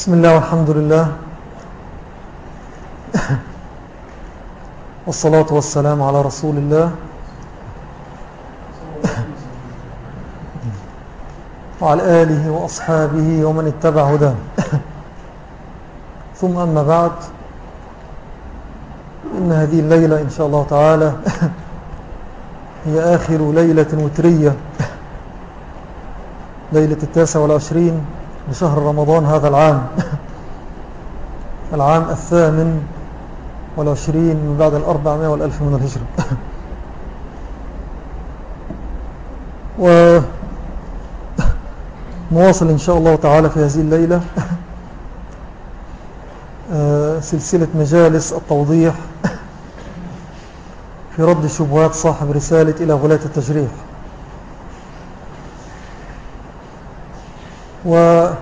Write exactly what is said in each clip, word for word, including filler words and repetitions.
بسم الله والحمد لله والصلاة والسلام على رسول الله وعلى آله وأصحابه ومن اتبع هداه. ثم أما بعد، إن هذه الليلة إن شاء الله تعالى هي آخر ليلة وترية، ليلة التاسع والعشرين لشهر رمضان هذا العام، العام الثامن والعشرين من بعد الأربعمائة والألف من الهجرة. ونواصل إن شاء الله تعالى في هذه الليلة سلسلة مجالس التوضيح في رد شبهات صاحب رسالة إلى غلاة التجريح. ونعود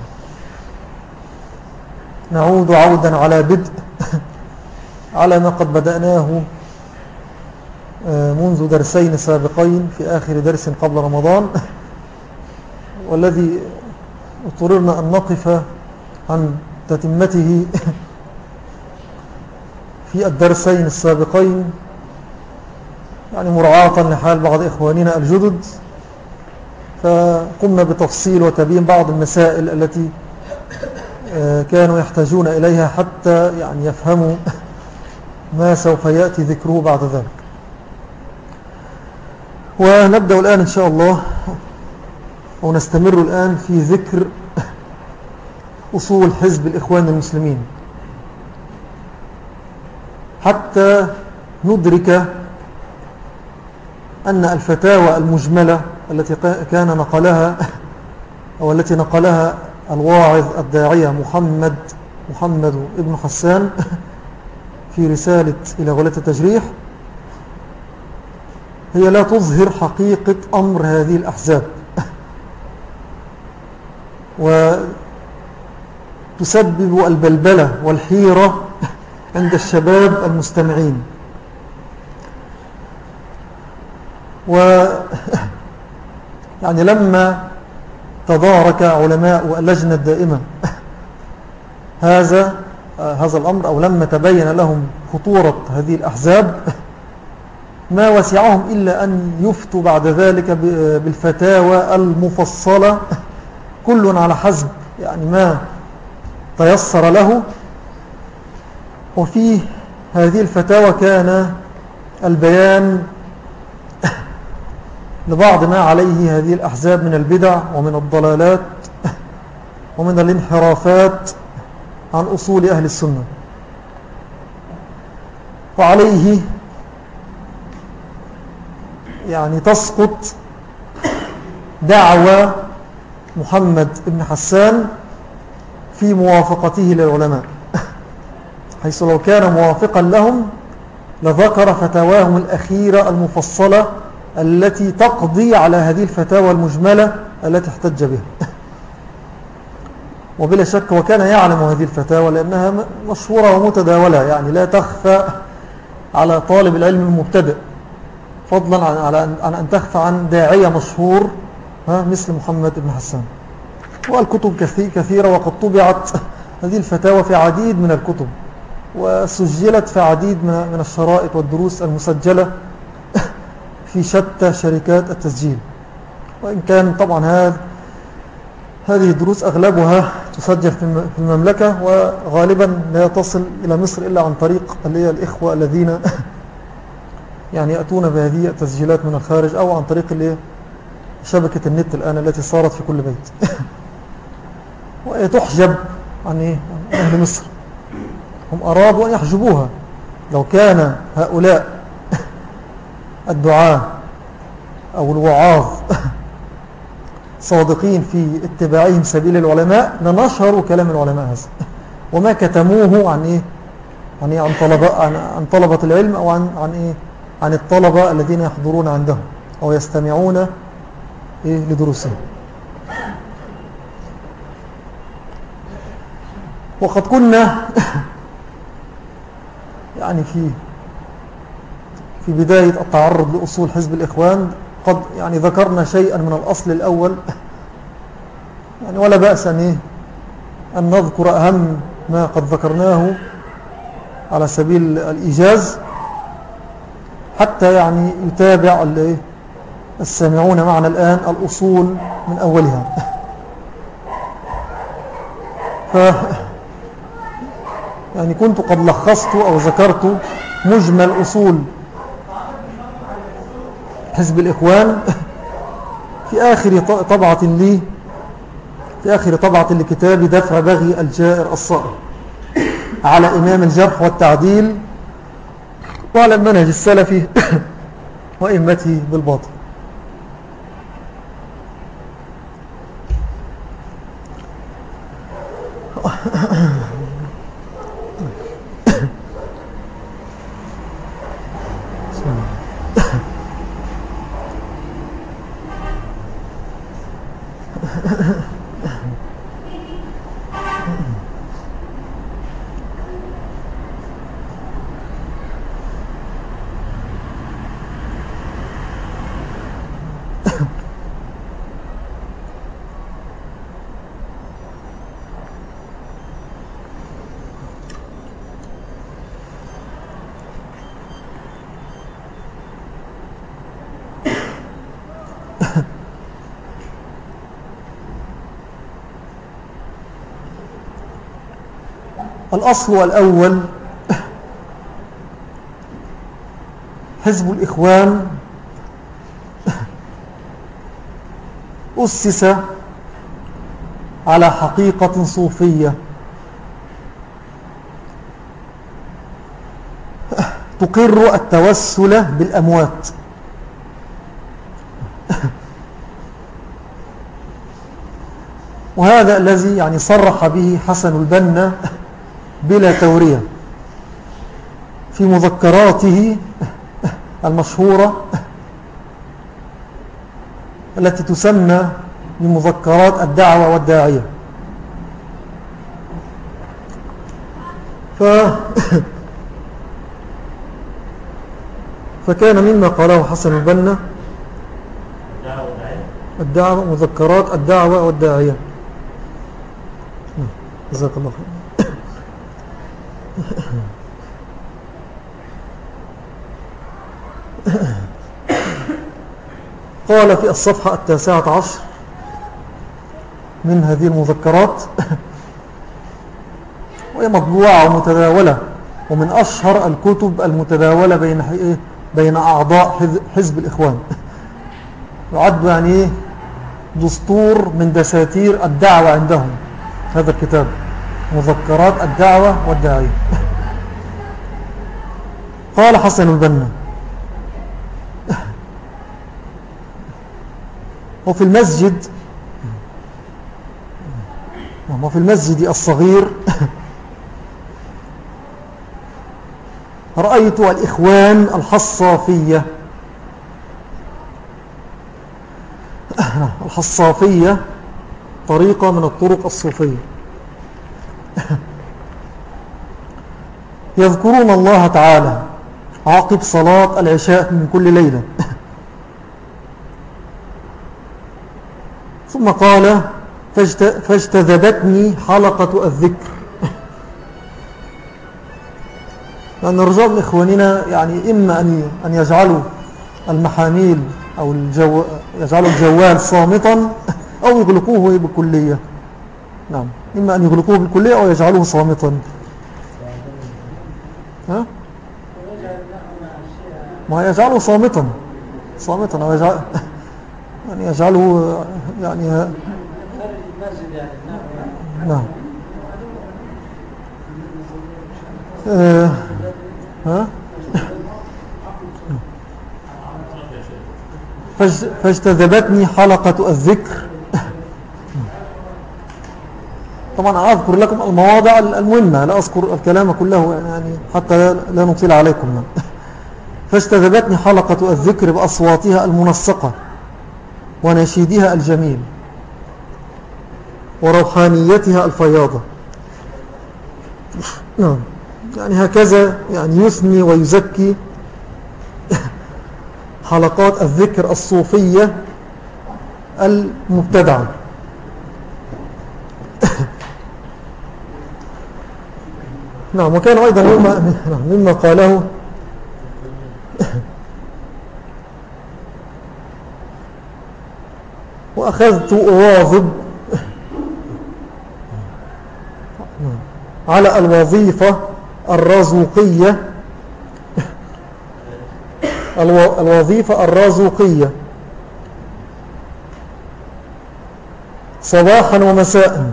عودا على بدء على ما قد بدأناه منذ درسين سابقين في آخر درس قبل رمضان، والذي اضطررنا أن نقف عن تتمته في الدرسين السابقين، يعني مراعاة لحال بعض إخواننا الجدد، فقمنا بتفصيل وتبيين بعض المسائل التي كانوا يحتاجون إليها حتى يعني يفهموا ما سوف يأتي ذكره بعد ذلك. ونبدأ الآن إن شاء الله، ونستمر الآن في ذكر أصول حزب الإخوان المسلمين حتى ندرك أن الفتاوى المجملة التي كان نقلها أو التي نقلها الواعظ الداعية محمد محمد ابن حسان في رسالة إلى غلاة التجريح هي لا تظهر حقيقة أمر هذه الأحزاب، وتسبب البلبلة والحيرة عند الشباب المستمعين. و يعني لما تدارك علماء اللجنة الدائمة هذا هذا الأمر، أو لما تبين لهم خطورة هذه الأحزاب، ما وسعهم إلا أن يفتوا بعد ذلك بالفتاوى المفصلة، كل على حسب يعني ما تيسر له. وفي هذه الفتاوى كان البيان لبعض ما عليه هذه الأحزاب من البدع ومن الضلالات ومن الانحرافات عن أصول أهل السنة. وعليه يعني تسقط دعوى محمد بن حسان في موافقته للعلماء، حيث لو كان موافقا لهم لذكر فتاواهم الأخيرة المفصلة التي تقضي على هذه الفتاوى المجملة التي احتج بها. وبلا شك وكان يعلم هذه الفتاوى لأنها مشهورة ومتداولة، يعني لا تخفى على طالب العلم المبتدئ، فضلا عن, عن أن تخفى عن داعية مشهور مثل محمد بن حسان. والكتب كثيرة، وقد طبعت هذه الفتاوى في عديد من الكتب، وسجلت في عديد من الشرائط والدروس المسجلة في شتى شركات التسجيل. وإن كان طبعا هذا هذه الدروس أغلبها تسجل في المملكة، وغالبا لا تصل إلى مصر إلا عن طريق اللي الإخوة الذين يعني يأتون بهذه التسجيلات من الخارج، أو عن طريق اللي شبكة النت الآن التي صارت في كل بيت. وهي تحجب عن أهل مصر، هم أرادوا أن يحجبوها. لو كان هؤلاء الدعاة أو الوعاظ صادقين في اتباعهم سبيل العلماء لنشروا كلام العلماء هذا، وما كتموه عن إيه؟ عن, إيه؟ عن, طلبة عن, عن طلبة العلم، أو عن, عن, إيه؟ عن الطلبة الذين يحضرون عندهم أو يستمعون إيه لدروسهم. وقد كنا يعني في في بداية التعرض لأصول حزب الإخوان قد يعني ذكرنا شيئا من الأصل الأول، يعني ولا بأس أن, إيه أن نذكر أهم ما قد ذكرناه على سبيل الإيجاز حتى يعني يتابع السامعون معنا الآن الأصول من أولها. ف يعني كنت قد لخصت أو ذكرت مجمل أصول حزب الإخوان في آخر طبعة لي في آخر طبعة لكتاب دفع بغي الجائر الصائر على إمام الجرح والتعديل وعلى المنهج السلفي وإمته بالباطل. الأصل الأول حزب الإخوان أسس على حقيقة صوفية تقر التوسل بالأموات، وهذا الذي يعني صرح به حسن البنا بلا تورية في مذكراته المشهورة التي تسمى بمذكرات الدعوة والداعية. ف... فكان مما قاله حسن البنا الدعوة مذكرات الدعوة والداعية. جزاك الله خير. قال في الصفحة التاسعة عشر من هذه المذكرات، وهي مطبوعة ومتداولة ومن أشهر الكتب المتداولة بين بين أعضاء حزب الإخوان، يعد يعني دستور من دساتير الدعوة عندهم هذا الكتاب، مذكرات الدعوة والداعية. قال حسن البنا: وفي المسجد وفي المسجد الصغير رأيت الإخوان الحصافية. الحصافية طريقة من الطرق الصوفية، يذكرون الله تعالى عقب صلاة العشاء من كل ليلة. ثم قال: فاجتذبتني حلقة الذكر. لأن الرجال من إخواننا يعني إما أن يجعلوا المحاميل أو الجو يجعلوا الجوال صامتا أو يغلقوه بالكلية. نعم، إما أن يغلقوه بالكلية أو يجعلوه صامتا. ها؟ ما يجعله صامتا صامتا أو يجعل يعني يجعله يعني ها؟ نعم. آه. ها؟ فاجتذبتني حلقة الذكر. طبعا أذكر لكم المواضع المهمة، لا أذكر الكلام كله يعني حتى لا نطيل عليكم. فاجتذبتني حلقة الذكر بأصواتها المنسقة ونشيدها الجميل وروحانيتها الفياضة. يعني هكذا يعني يثني ويزكي حلقات الذكر الصوفية المبتدعة. نعم. وكان أيضا مما, مما قاله وأخذت أواظب على الوظيفة الرزوقية الوظيفة الرزوقية صباحا ومساء.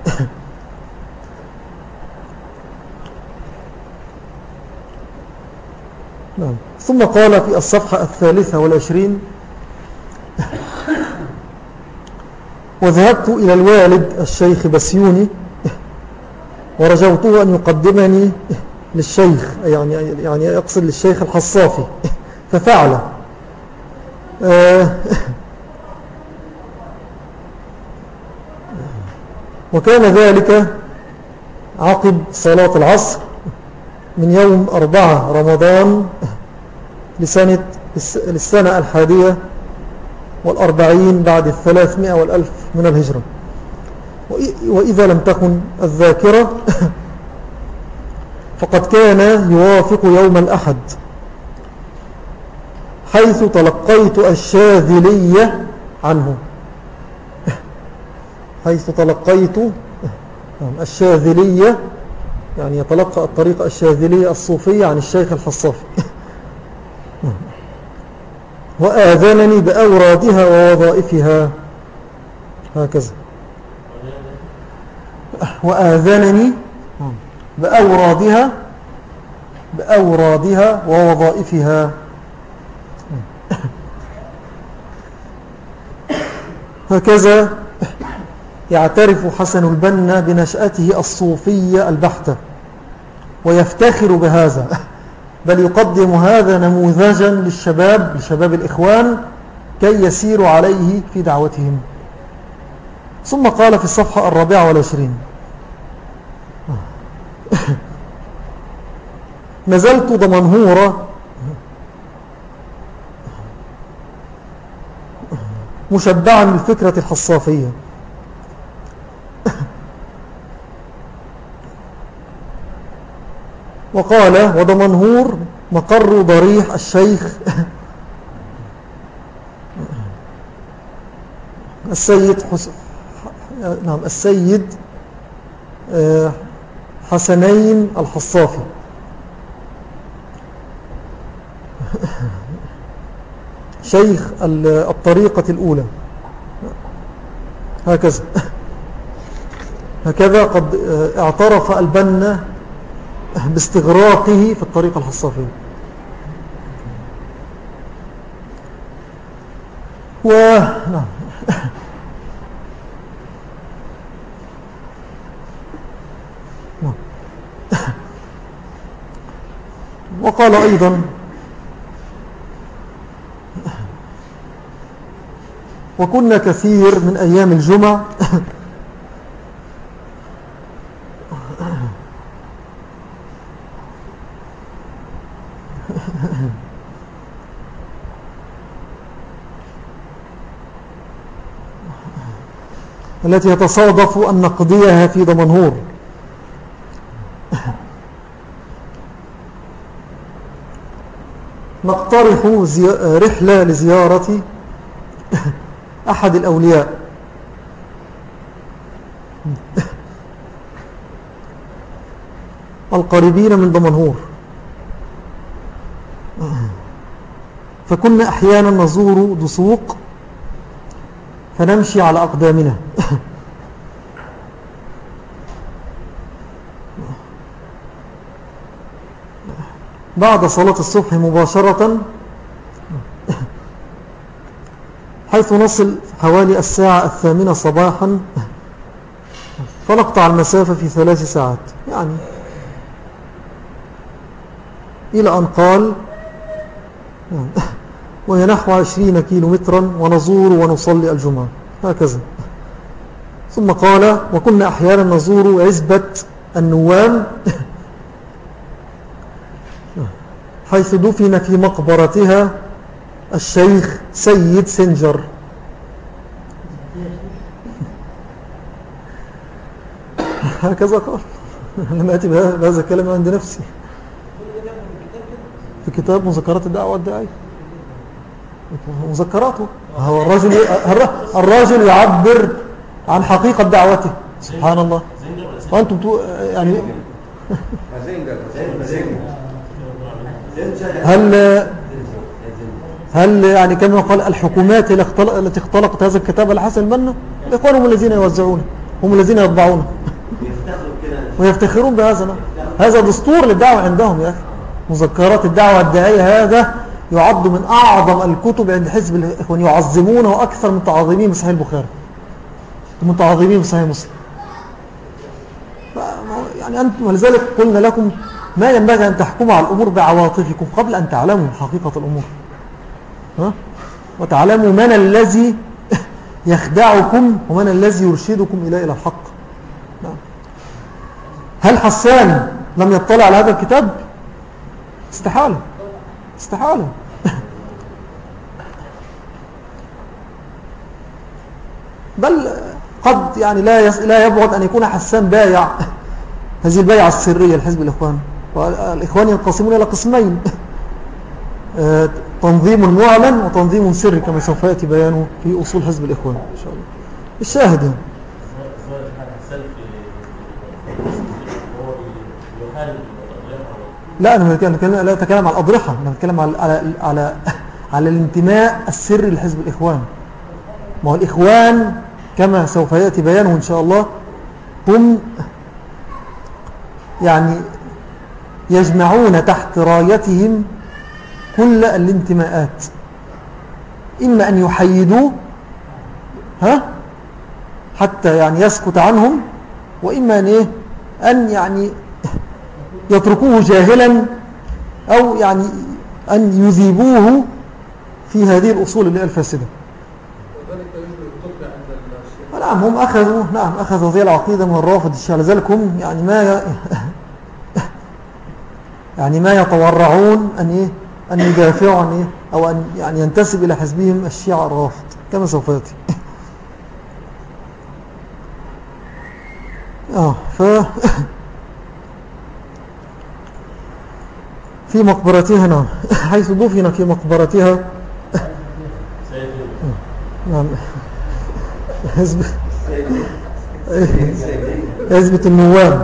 نعم. ثم قال في الصفحة الثالثة والعشرين: وذهبت إلى الوالد الشيخ بسيوني ورجوته أن يقدمني للشيخ، يعني يعني يقصد للشيخ الحصافي، ففعل. وكان ذلك عقب صلاة العصر من يوم أربعة رمضان لسنة للسنة الحادية والأربعين بعد الثلاثمائة والألف من الهجرة. وإذا لم تكن الذاكرة فقد كان يوافق يوم الأحد، حيث تلقيت الشاذلية عنه حيث تلقيت الشاذلية، يعني يتلقى الطريقة الشاذلية الصوفية عن الشيخ الحصافي. وآذنني بأورادها ووظائفها، هكذا. وآذنني بأورادها بأورادها ووظائفها، هكذا يعترف حسن البنا بنشأته الصوفية البحتة ويفتخر بهذا، بل يقدم هذا نموذجا للشباب لشباب الإخوان كي يسيروا عليه في دعوتهم. ثم قال في الصفحة الرابعة والعشرين: نزلت دمنهورة مشبعا بالفكرة الحصافية، وقال: ودمنهور مقر ضريح الشيخ السيد حس... نعم السيد حسنين الحصافي، شيخ الطريقة الأولى، هكذا. هكذا قد اعترف البنا باستغراقه في الطريقة الحصافية. و نعم وقال أيضا: وكنا كثير من أيام الجمعة التي يتصادف أن نقضيها في دمنهور، نقترح رحلة لزيارة أحد الأولياء القريبين من دمنهور، فكنا أحيانا نزور دسوق فنمشي على أقدامنا بعد صلاة الصبح مباشرة، حيث نصل حوالي الساعة الثامنة صباحا، فنقطع المسافة في ثلاث ساعات، يعني إلى أن قال: وهي نحو عشرين كيلو مترا، ونزور ونصلي الجمعة، هكذا. ثم قال: وكنا أحيانا نزور عزبة النوام، حيث دفن في مقبرتها الشيخ سيد سنجر، هكذا قال. لم أتي بهذا الكلام عند نفسي في كتاب مذكرات الدعوة والداعية مذكراته. هو الرجل الرجل يعبر عن حقيقة دعوته سبحان الله. وأنتم يعني هل هل يعني كما قال الحكومات التي اختلقت هذا الكتاب الحسن البنا الإخوان هم الذين يوزعونه هم الذين يطبعونه ويفتخرون بهذا. هذا دستور للدعوة عندهم يا أخي. مذكرات الدعوة الداعية هذا يعد من أعظم الكتب عند حزب الإخوان يعظمونه أكثر من تعظيمهم بصحيح البخاري من تعظيمهم بصحيح مسلم. يعني أنتم ولذلك قلنا لكم ما ينبغي أن تحكموا على الأمور بعواطفكم قبل أن تعلموا حقيقة الأمور ها؟ وتعلموا من الذي يخدعكم ومن الذي يرشدكم إلى إلى الحق. هل حسان لم يطلع على هذا الكتاب؟ استحالة استحالة. بل قد يعني لا لا يبعد أن يكون حسان بايع هذه البيعة السرية لحزب الإخوان. والإخوان ينقسمون إلى قسمين تنظيم معلن وتنظيم سري كما سوف يأتي بيانه في أصول حزب الإخوان إن شاء الله. الشاهد يعني. لا أنا لا أتكلم عن الأضرحة أنا أتكلم على على على, على الانتماء السري لحزب الإخوان. ما هو الإخوان كما سوف يأتي بيانه إن شاء الله هم يعني يجمعون تحت رايتهم كل الانتماءات إما أن يحيدوه ها حتى يعني يسكت عنهم وإما أن, إيه أن يعني يتركوه جاهلا أو يعني أن يذيبوه في هذه الأصول اللي الفاسدة. نعم هم أخذوا نعم أخذوا هذه العقيدة من الرافض الشيعة لذلك هم يعني ما ي... يعني ما يتورعون أن إيه أن يدافعوا عن إيه أو أن يعني ينتسب إلى حزبهم الشيعة الرافض كما سوف يأتي. آه ف في مقبرتها نعم حيث دفن في مقبرتها نعم حزب حزب النوام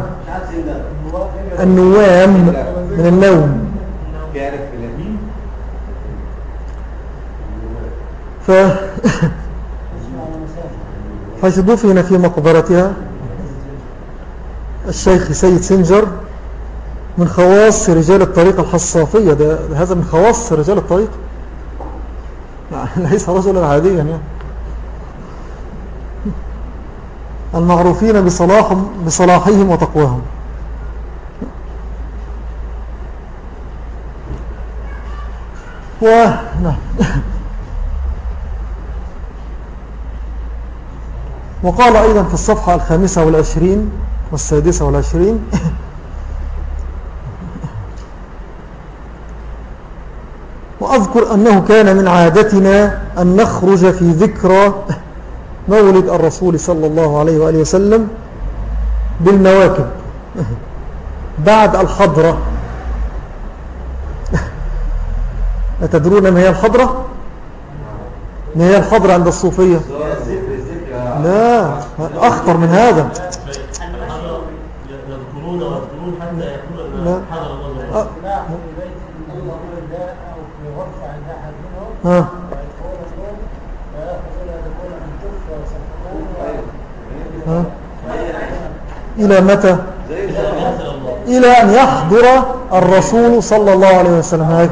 النوام من النوم ف حيث دفن في مقبرتها الشيخ سيد سنجر من خواص رجال الطريقة الحصافية. ده هذا من خواص رجال الطريقة ليس رجلا عاديا يعني المعروفين بصلاحهم بصلاحهم وتقواهم. و وقال أيضا في الصفحة الخامسة والعشرين والسادسة والعشرين وأذكر أنه كان من عادتنا أن نخرج في ذكرى مولد الرسول صلى الله عليه وآله وسلم بالمواكب بعد الحضرة. أتدرون ما هي الحضرة؟ ما هي الحضرة عند الصوفية؟ لا أخطر من هذا. يذكرون ويذكرون حتى يقول حضر الله ها إلى متى؟ إلى أن يحضر الرسول صلى الله عليه وسلم.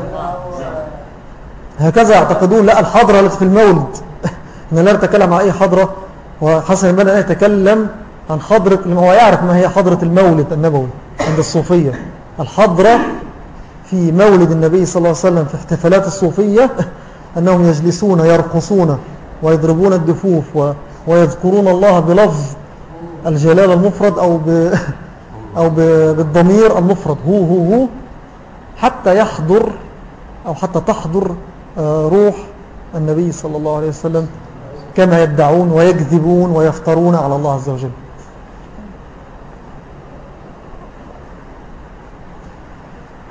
هكذا يعتقدون. لا الحضرة التي في المولد إن لا نتكلم عن أي حضرة. وحسن البنا لا يتكلم عن حضرة هو يعرف ما هي حضرة المولد النبوي عند الصوفية. الحضرة في مولد النبي صلى الله عليه وسلم في احتفالات الصوفية أنهم يجلسون يرقصون ويضربون الدفوف ويذكرون الله بلفظ الجلال المفرد أو ب أو بالضمير المفرد هو هو هو حتى يحضر أو حتى تحضر روح النبي صلى الله عليه وسلم كما يدعون ويكذبون ويفترون على الله عز وجل.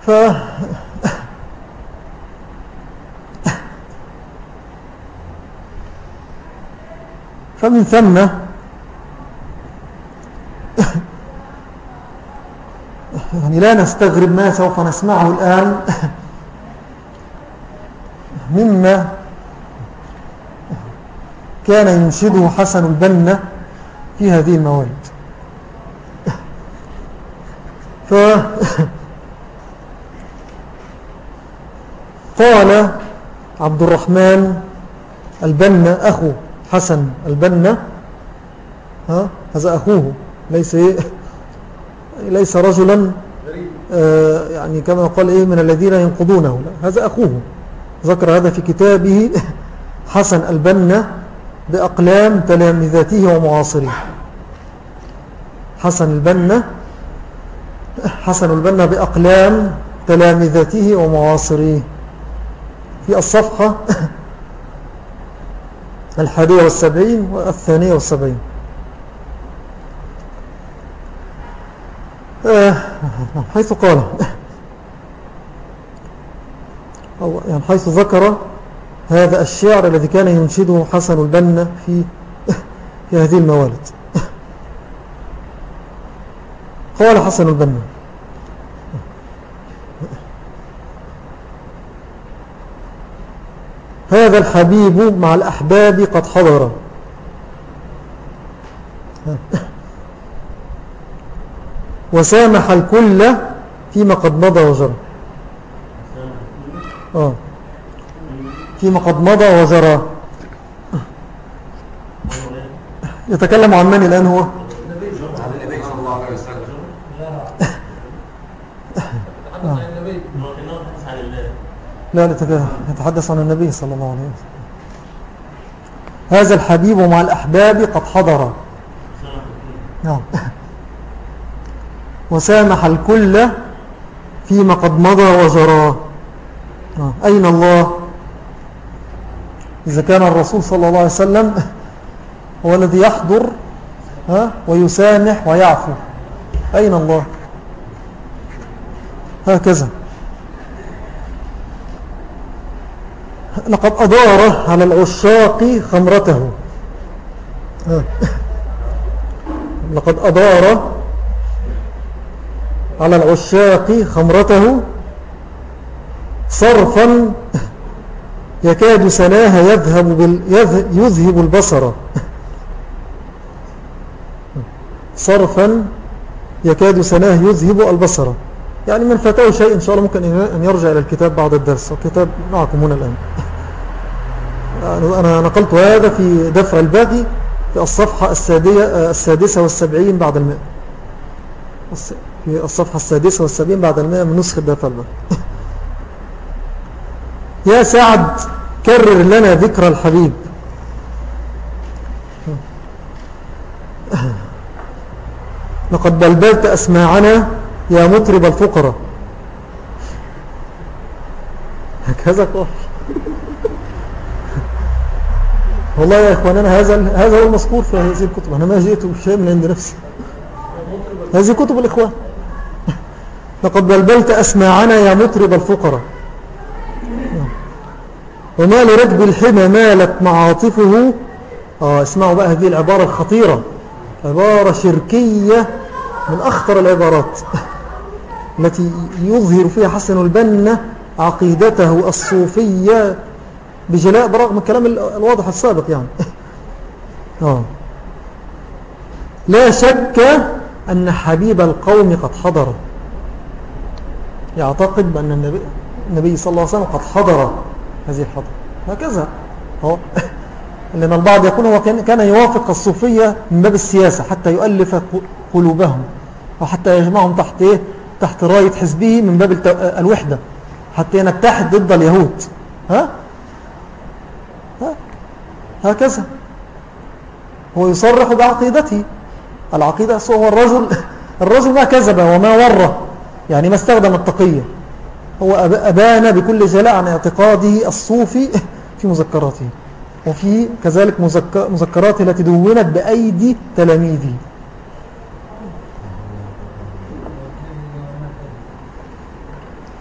ف فمن ثم يعني لا نستغرب ما سوف نسمعه الآن مما كان ينشده حسن البنا في هذه الموالد. فقال عبد الرحمن البنا أخو حسن البنا، ها هذا أخوه، ليس ليس رجلا آه يعني كما قال إيه من الذين ينقضونه، لا هذا أخوه. ذكر هذا في كتابه حسن البنا بأقلام تلامذته ومعاصريه. حسن البنا حسن البنا بأقلام تلامذته ومعاصريه في الصفحة الحادية والسبعين والثانية والسبعين. حيث قال أو يعني حيث ذكر هذا الشعر الذي كان ينشده حسن البنا في في هذه الموالد. قال حسن البنا: هذا الحبيب مع الأحباب قد حضر، وسامح الكل فيما قد مضى وجرى. آه فيما قد مضى وجرى. يتكلم عن من الآن هو؟ لا يتحدث عن النبي صلى الله عليه وسلم. هذا الحبيب مع الأحباب قد حضر، وسامح الكل فيما قد مضى وجرى. أين الله إذا كان الرسول صلى الله عليه وسلم هو الذي يحضر ويسامح ويعفو؟ أين الله؟ هكذا لقد أدار على العشاق خمرته، لقد أدار على العشاق خمرته صرفا يكاد سناها يذهب, بال يذهب البصر، صرفا يكاد سناه يذهب البصر. يعني من فتاه شيء إن شاء الله ممكن أن يرجع إلى الكتاب بعد الدرس، والكتاب معكم هنا الآن. أنا نقلت هذا في دفع الباقي في الصفحة السادسة والسبعين بعد المئة، في الصفحة السادسة والسبعين بعد المئة من نسخة دفع الباقي. يا سعد كرر لنا ذكر الحبيب، لقد بلبلت أسماعنا يا مطرب الفقراء. هكذا قال. والله يا إخواننا هذا هذا هو المذكور في هذه الكتب. أنا ما جئت بشيء من عند نفسي، هذه كتب الإخوان. لقد بلبلت أسماعنا يا مطرب الفقراء، وما لركب الحمى مالت معاطفه. آه اسمعوا بقى هذه العبارة الخطيرة، عبارة شركية من أخطر العبارات التي يظهر فيها حسن البنا عقيدته الصوفية بجلاء برغم الكلام الواضح السابق يعني. آه. لا شك أن حبيب القوم قد حضر، يعتقد بأن النبي, النبي صلى الله عليه وسلم قد حضر هذه الحضر. هكذا هو. لأن البعض يكون هو كان يوافق الصوفية من باب السياسة حتى يؤلف قلوبهم، وحتى يجمعهم تحت إيه؟ تحت راية حزبه من باب الوحدة، حتى نتحد ضد اليهود. ها؟ ها؟ هكذا هو يصرح بعقيدته. العقيدة هو الرجل الرجل ما كذب وما ورى، يعني ما استخدم التقية. هو أبان بكل جلاء عن اعتقاده الصوفي في مذكراته، وفي كذلك مذكراته التي دونت بأيدي تلاميذه.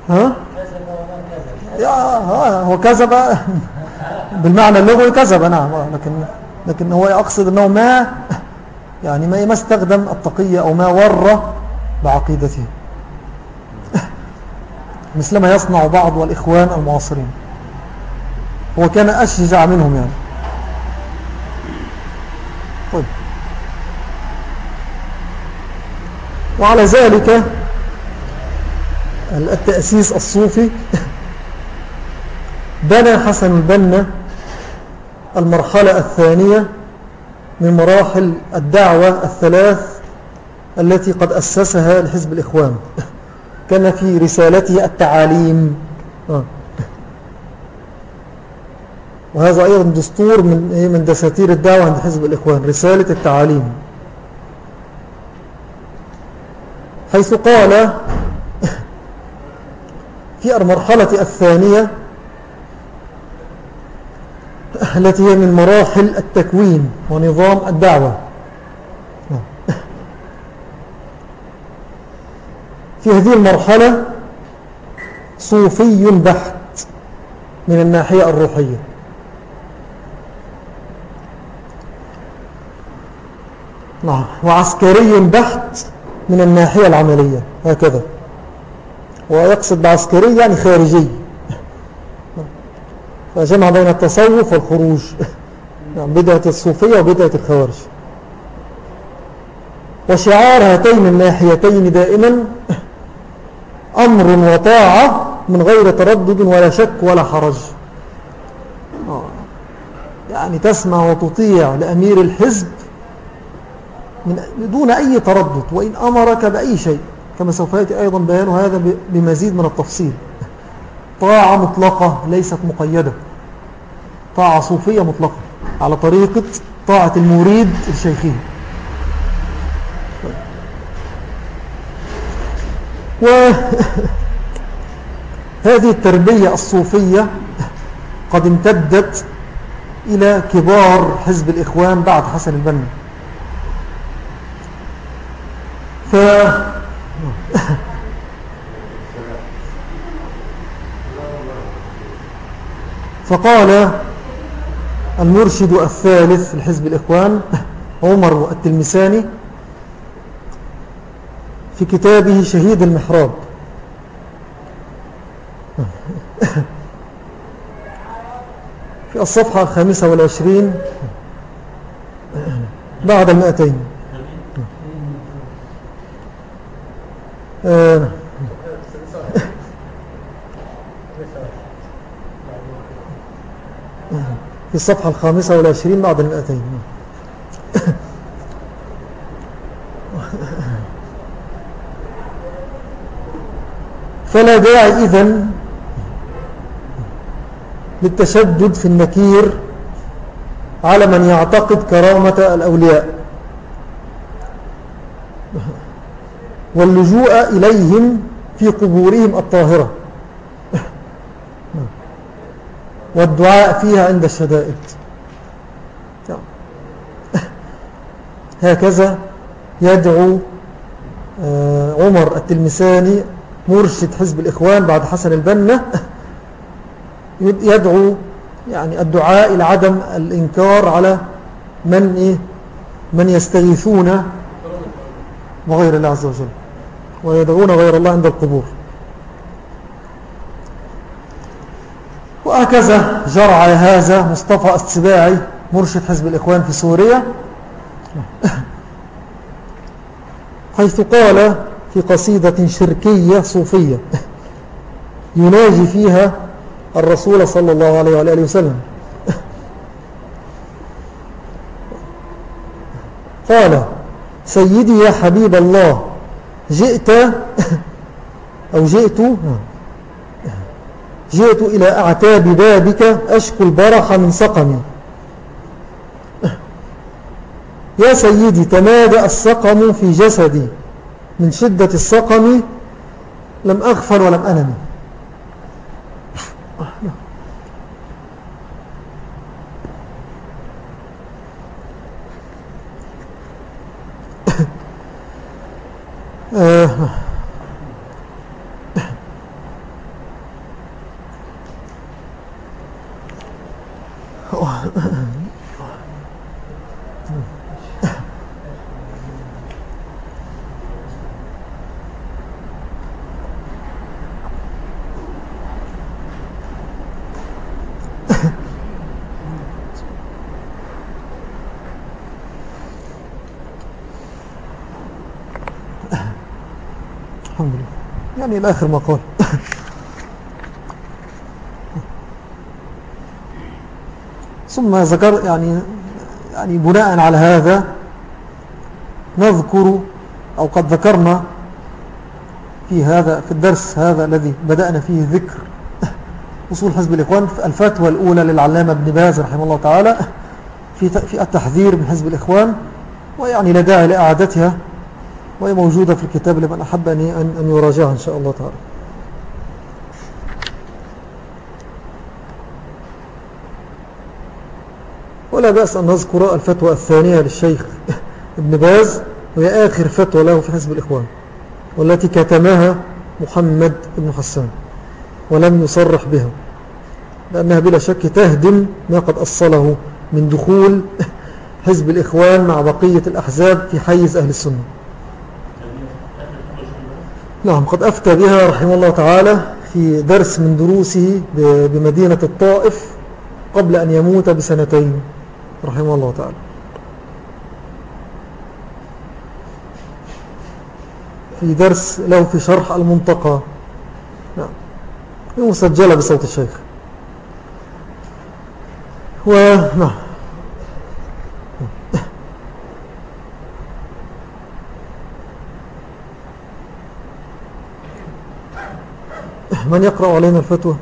ها يا هو كذب بالمعنى اللغوي كذب نعم، لكن لكن هو يقصد انه ما يعني ما ما استخدم التقية او ما ور بعقيدته مثل ما يصنع بعض والإخوان المعاصرين. هو كان أشجع منهم يعني. طيب، وعلى ذلك التأسيس الصوفي بنى حسن البنا المرحلة الثانية من مراحل الدعوة الثلاث التي قد أسسها لحزب الإخوان. كان في رسالته التعاليم، آه. وهذا أيضا دستور من من دساتير الدعوة عند حزب الإخوان، رسالة التعاليم، حيث قال في المرحلة الثانية التي هي من مراحل التكوين ونظام الدعوة، في هذه المرحلة صوفي بحت من الناحية الروحية، نعم، وعسكري بحت من الناحية العملية، هكذا. ويقصد بعسكري يعني خارجي، فجمع بين التصوف والخروج، نعم، بدعة الصوفية وبدعة الخوارج. وشعار هاتين الناحيتين دائما أمر وطاعة من غير تردد ولا شك ولا حرج. يعني تسمع وتطيع لأمير الحزب من دون أي تردد، وإن أمرك بأي شيء، كما سوف يأتي أيضا بيان هذا بمزيد من التفصيل. طاعة مطلقة ليست مقيدة، طاعة صوفية مطلقة على طريقة طاعة المريد الشيخين. وهذه التربية الصوفية قد امتدت إلى كبار حزب الإخوان بعد حسن البنا. ف... فقال المرشد الثالث لحزب الإخوان عمر التلمساني في كتابه شهيد المحراب في الصفحة الخامسة والعشرين بعد المائتين، آه في الصفحة الخامسة والعشرين بعد المائتين. فلا داعي إذن للتشدد في النكير على من يعتقد كرامة الأولياء واللجوء إليهم في قبورهم الطاهرة والدعاء فيها عند الشدائد. هكذا يدعو عمر التلمساني مرشد حزب الإخوان بعد حسن البنا، يدعو يعني الدعاء إلى عدم الإنكار على من إيه من يستغيثون بغير الله عز وجل ويدعون غير الله عند القبور. وهكذا جرع هذا مصطفى السباعي مرشد حزب الإخوان في سوريا، حيث قال في قصيدة شركية صوفية يناجي فيها الرسول صلى الله عليه وآله وسلم، قال: سيدي يا حبيب الله، جئت أو جئت جئت إلى أعتاب بابك أشكو البرح من سقمي. يا سيدي تمادى السقم في جسدي، من شدة السقم لم أغفل ولم أنم. الحمد لله. يعني إلى آخر ما قال. ثم ذكر يعني يعني بناء على هذا نذكر أو قد ذكرنا في هذا في الدرس هذا الذي بدأنا فيه ذكر أصول حزب الإخوان الفتوى الأولى للعلامة ابن باز رحمه الله تعالى في في التحذير من حزب الإخوان، ويعني لا داعي لإعادتها، وهي موجودة في الكتاب لمن أحب أن أن يراجعها إن شاء الله تعالى. ولا بأس أن نذكر الفتوى الثانية للشيخ ابن باز، وهي آخر فتوى له في حزب الإخوان، والتي كتمها محمد بن حسان ولم يصرح بها، لأنها بلا شك تهدم ما قد أصله من دخول حزب الإخوان مع بقية الأحزاب في حيز أهل السنة. نعم، قد أفتى بها رحمه الله تعالى في درس من دروسه بمدينة الطائف قبل أن يموت بسنتين رحمه الله تعالى. في درس له في شرح المنطقة، نعم، مسجلة بصوت الشيخ. ونعم، من يقرأ علينا الفتوى؟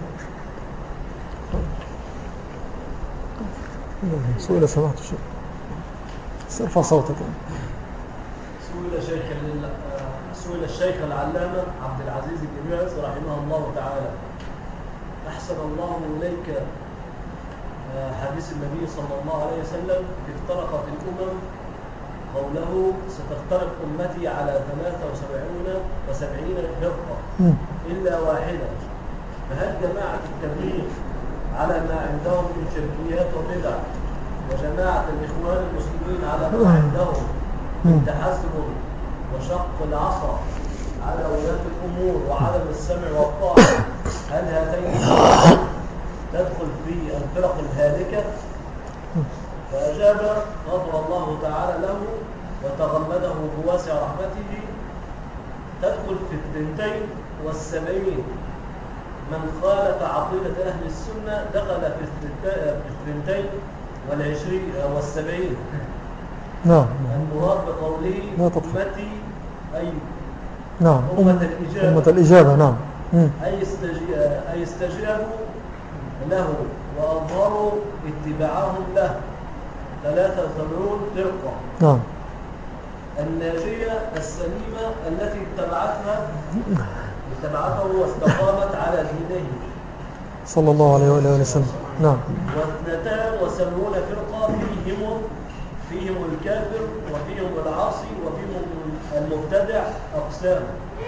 سؤال سمعت الشيخ، سأرفع صوتك. سئل شيخ سئل الشيخ العلامة عبد العزيز بن باز رحمه الله تعالى: أحسن الله إليك حديث النبي صلى الله عليه وسلم: افترقت الأمم، قوله ستفترق أمتي على ثلاثة وسبعين وسبعين فرقة إلا واحدة، فهل جماعة التبليغ على ما عندهم من شركيات وبدع، وجماعة الإخوان المسلمين على ما عندهم من تحزب وشق العصا على ولاة الأمور وعدم السمع والطاعة، هل هاتين تدخل في الفرق الهالكة؟ فأجاب غفر الله تعالى له وتغمده بواسع رحمته: تدخل في الثنتين والسبعين، من خالف عقيدة أهل السنة دخل في الثنتين والعشرين والسبعين. نعم. المراد بقوله أمتي أي نعم أمة الإجابة، أمة الإجابة، نعم، أي أي استجابوا له وأظهروا اتباعهم له، ثلاثة وسبعون فرقة. نعم. الناجية السليمة التي اتبعتها اتبعته واستقامت على دينه صلى الله عليه وآله وسلم. نعم. واثنتان وسبعون فرقة فيهم فيهم الكافر وفيهم العاصي وفيهم المبتدع أقسام.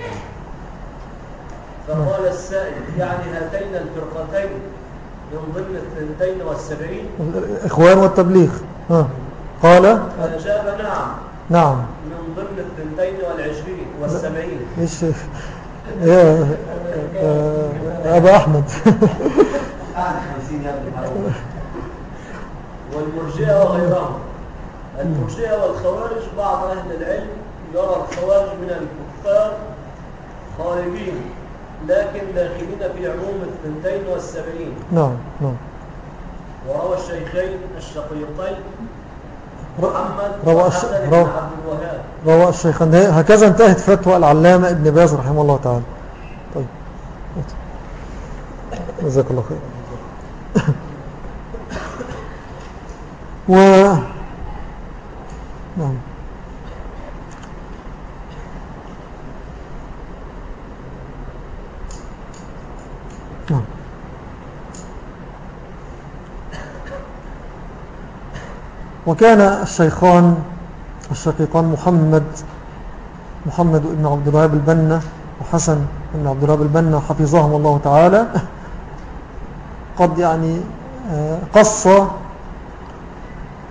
فقال السائل: يعني هاتين الفرقتين من ضمن الثنتين والسبعين؟ الإخوان والتبليغ. ها. قال فأجاب: نعم. نعم، من ضمن الثنتين والعشرين والسبعين. إيش يا أبا أحمد؟ والمرجئة وغيرهم. المرجئة والخوارج، بعض أهل العلم يرى الخوارج من الكفار خارجين لكن داخلين في عموم الثنتين والسبعين. نعم نعم. وروى الشيخين الشقيقين محمد روى وحسن بن روى عبد الوهاب روى الشيخين. هكذا انتهت فتوى العلامة ابن باز رحمه الله تعالى. طيب، جزاك الله خير. و نعم. نعم. وكان الشيخان الشقيقان محمد محمد بن عبد الوهاب البنا وحسن بن عبد الوهاب البنا حفظهم الله تعالى قد يعني قص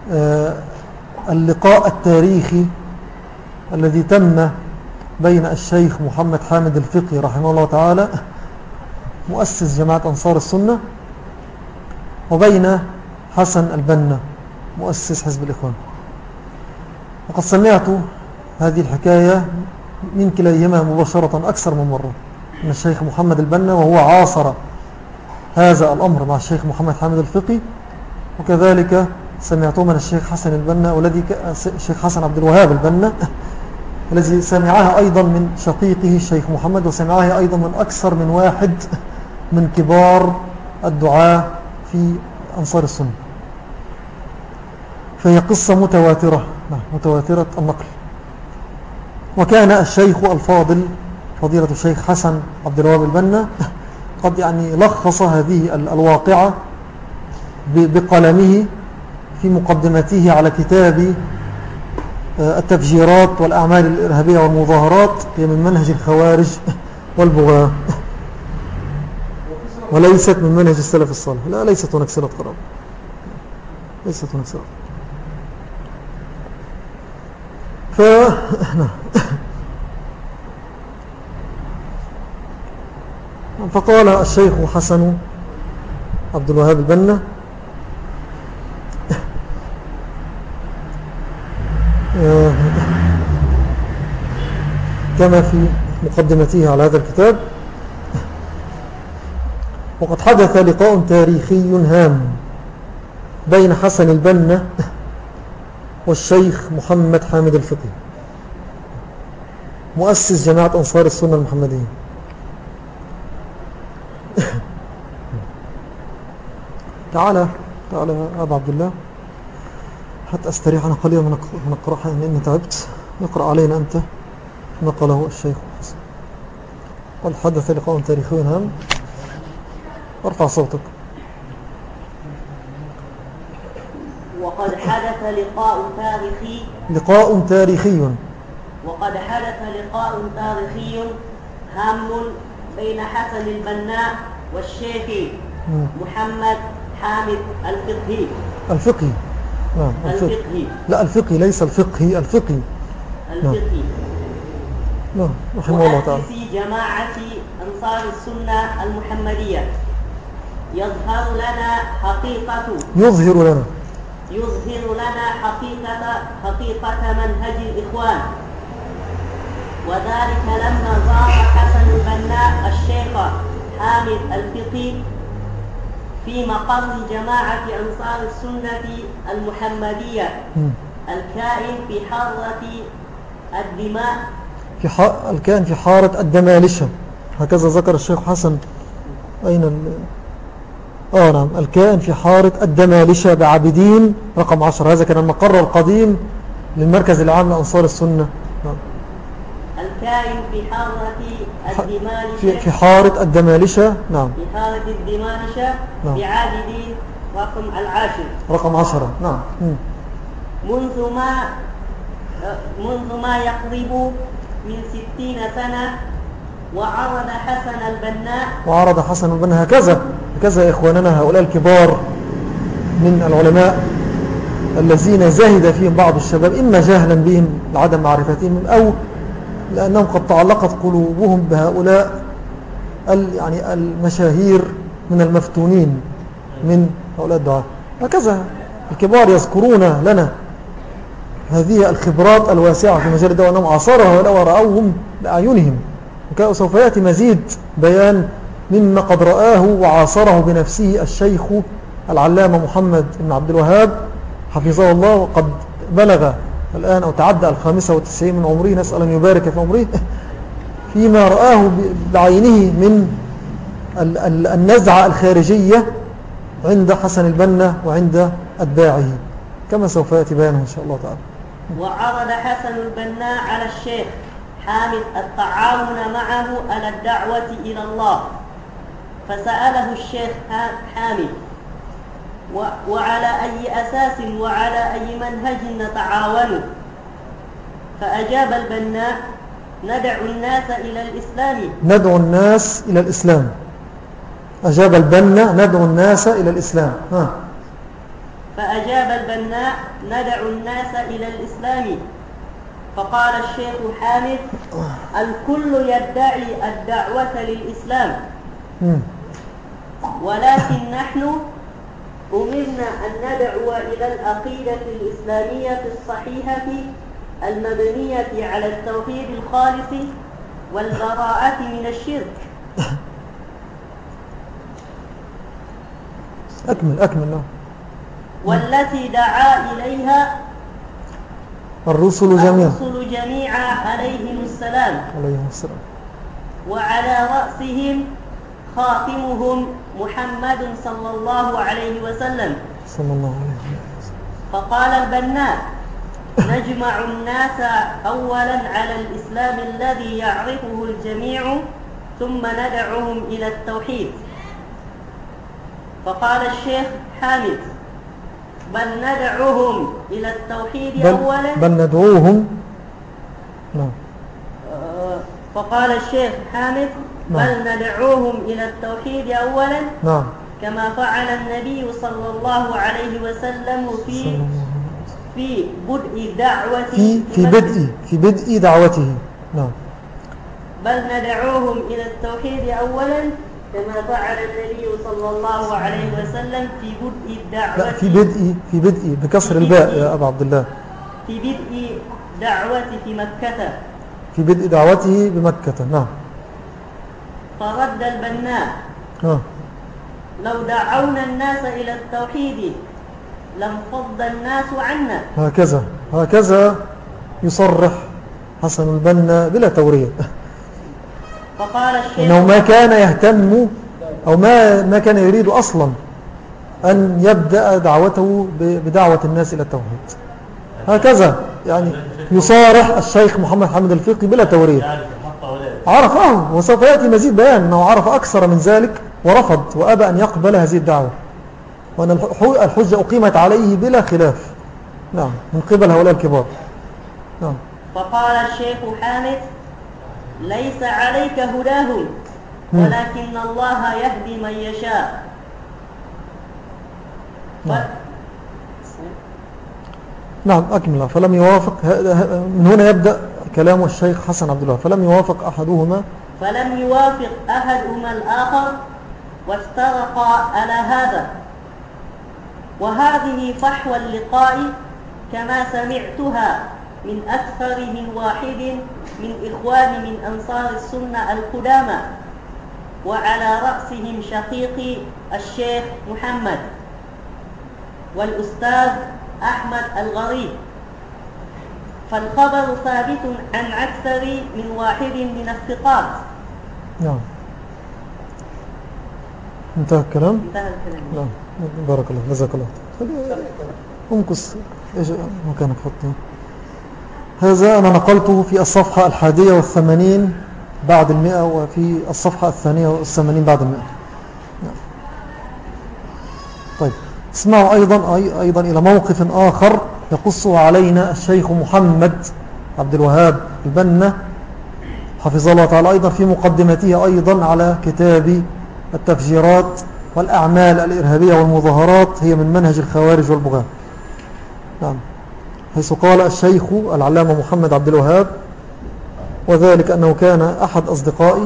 اللقاء التاريخي الذي تم بين الشيخ محمد حامد الفقي رحمه الله تعالى مؤسس جماعة أنصار السنة وبين حسن البنا مؤسس حزب الإخوان. وقد سمعت هذه الحكاية من كليهما مباشرة أكثر من مرة من الشيخ محمد البنا، وهو عاصر هذا الأمر مع الشيخ محمد حامد الفقي، وكذلك سمعته من الشيخ حسن البنا والذي الشيخ حسن عبد الوهاب البنا الذي سمعها أيضا من شقيقه الشيخ محمد، وسمعها أيضا من أكثر من واحد من كبار الدعاة في أنصار السنة. فهي قصة متواترة متواترة النقل. وكان الشيخ الفاضل فضيلة الشيخ حسن عبد الوهاب البنا قد يعني لخص هذه الواقعة بقلمه في مقدمته على كتاب التفجيرات والأعمال الإرهابية والمظاهرات، هي من منهج الخوارج والبغاة وليست من منهج السلف الصالح. لا، ليست هناك صلة قرابة، ليست هناك صلة. ف فقال الشيخ حسن عبد الوهاب البنا كما في مقدمته على هذا الكتاب: وقد حدث لقاء تاريخي هام بين حسن البنا والشيخ محمد حامد الفقي مؤسس جماعة أنصار السنة المحمدية. تعالى تعالى يا أبا عبد الله حتى أستريح أنا قليلا من القراءة إني تعبت. اقرأ علينا أنت نقله الشيخ حسن. قد حدث لقاء تاريخي هام. ارفع صوتك. وقد حدث لقاء تاريخي لقاء تاريخي وقد حدث لقاء تاريخي هام بين حسن البنا والشيخ محمد حامد الفقهي. الفقهي نعم الفقهي لا الفقهي ليس الفقهي الفقهي الفقهي نعم رحمه الله تعالى. مؤسس جماعة أنصار السنة المحمدية. يظهر لنا حقيقة يظهر لنا يظهر لنا حقيقة حقيقة منهج الإخوان، وذلك لما زار حسن البنا الشيخ حامد الفقي في مقر جماعة أنصار السنة المحمدية الكائن في حارة الدماء في ح... الكائن في حارة الدمالشة، هكذا ذكر الشيخ حسن. أين ال... آه نعم الكائن في حارة الدمالشة بعابدين رقم عشرة. هذا كان المقر القديم للمركز العام لأنصار السنة. نعم. الكائن في حارة الدمالشة في, في حارة الدمالشة نعم في حارة الدمالشة نعم. بعابدين رقم العاشر رقم عشرة نعم. م. منذ ما منذ ما يقرب من ستين سنة. وعرض حسن البنا وعرض حسن البنا هكذا هكذا إخواننا هؤلاء الكبار من العلماء الذين زهد فيهم بعض الشباب، إما جهلا بهم لعدم معرفتهم أو لأنهم قد تعلقت قلوبهم بهؤلاء يعني المشاهير من المفتونين من هؤلاء الدعاة. هكذا الكبار يذكرون لنا هذه الخبرات الواسعة في مجال الدعوة أنهم عاصرها ورأوهم بأعينهم، وسوف يأتي مزيد بيان مما قد رآه وعاصره بنفسه الشيخ العلامة محمد بن عبد الوهاب حفظه الله، وقد بلغ الآن أو تعدى الخامسة والتسعين من عمره، نسأل أن يبارك في عمره، فيما رآه بعينه من النزعة الخارجية عند حسن البنا وعند أتباعه، كما سوف يأتي بيانه إن شاء الله تعالى. وعرض حسن البنا على الشيخ حامد التعاون معه على الدعوة إلى الله، فسأله الشيخ حامد وعلى أي أساس وعلى أي منهج نتعاون؟ فأجاب البنا: ندعو الناس إلى الإسلام. ندعو الناس إلى الإسلام. أجاب البنا: ندعو الناس إلى الإسلام. ها. فأجاب البناء: ندعو الناس إلى الإسلام. فقال الشيخ حامد: الكل يدعي الدعوة للإسلام، ولكن نحن أمرنا أن ندعو إلى العقيدة الإسلامية الصحيحة المبنية على التوحيد الخالص والبراءة من الشرك. أكمل أكمل والتي دعا إليها الرسل جميعا الرسل جميعا عليهم السلام عليهم السلام وعلى رأسهم خاتمهم محمد صلى الله عليه وسلم صلى الله عليه وسلم. فقال البناء: نجمع الناس أولا على الإسلام الذي يعرفه الجميع، ثم ندعوهم إلى التوحيد. فقال الشيخ حامد: بل ندعوهم إلى التوحيد بل أولا بل ندعوهم نعم. فقال الشيخ حامد: نعم. بل ندعوهم إلى التوحيد أولا نعم. كما فعل النبي صلى الله عليه وسلم في في بدء دعوته في في بدء في بدء دعوته. نعم. بل ندعوهم إلى التوحيد أولا كما فعل النبي صلى الله عليه وسلم في بدء الدعوة. لا، في بدء في بدء بكسر الباء يا أبا عبد الله. في بدء دعوته في مكة. في بدء دعوته بمكة. نعم. فرد البناء: نعم. لو دعونا الناس إلى التوحيد لم فض الناس عنا. هكذا هكذا يصرح حسن البنا بلا تورية. فقال الشيخ إنه ما كان يهتم أو ما ما كان يريد أصلا أن يبدأ دعوته بدعوة الناس إلى التوحيد. هكذا يعني يصارح الشيخ محمد حامد الفقي بلا تورية. عرف أه وسوف يأتي مزيد بيان أنه عرف أكثر من ذلك ورفض وأبى أن يقبل هذه الدعوة، وأن الحجة أقيمت عليه بلا خلاف. نعم، من قبل هؤلاء الكبار. نعم. فقال الشيخ حامد: ليس عليك هداهم ولكن الله يهدي من يشاء. نعم. نعم أكمل. فلم يوافق، من هنا يبدأ كلام الشيخ حسن عبد الله. فلم يوافق أحدهما فلم يوافق أحدهما الآخر وافترقا على هذا. وهذه فحوى اللقاء كما سمعتها من أكثر من واحد من إخوان من أنصار السنة القدامى، وعلى رأسهم شقيقي الشيخ محمد والأستاذ أحمد الغريب. فالخبر ثابت عن أكثر من واحد من الثقات. نعم. انتهى الكلام. انتهى الكلام. نعم. بارك الله، جزاك الله. امكس ايش مكانك حطه. هذا أنا نقلته في الصفحة الحادية والثمانين بعد المئة، وفي الصفحة الثانية والثمانين بعد المئة. نعم. طيب، اسمعوا أيضا أيضا إلى موقف آخر يقصه علينا الشيخ محمد عبد الوهاب البنا حفظه الله تعالى، أيضا في مقدمته أيضا على كتاب التفجيرات والأعمال الإرهابية والمظاهرات هي من منهج الخوارج والبغاة. نعم. حيث قال الشيخ العلامة محمد عبد الوهاب: وذلك أنه كان أحد أصدقائي.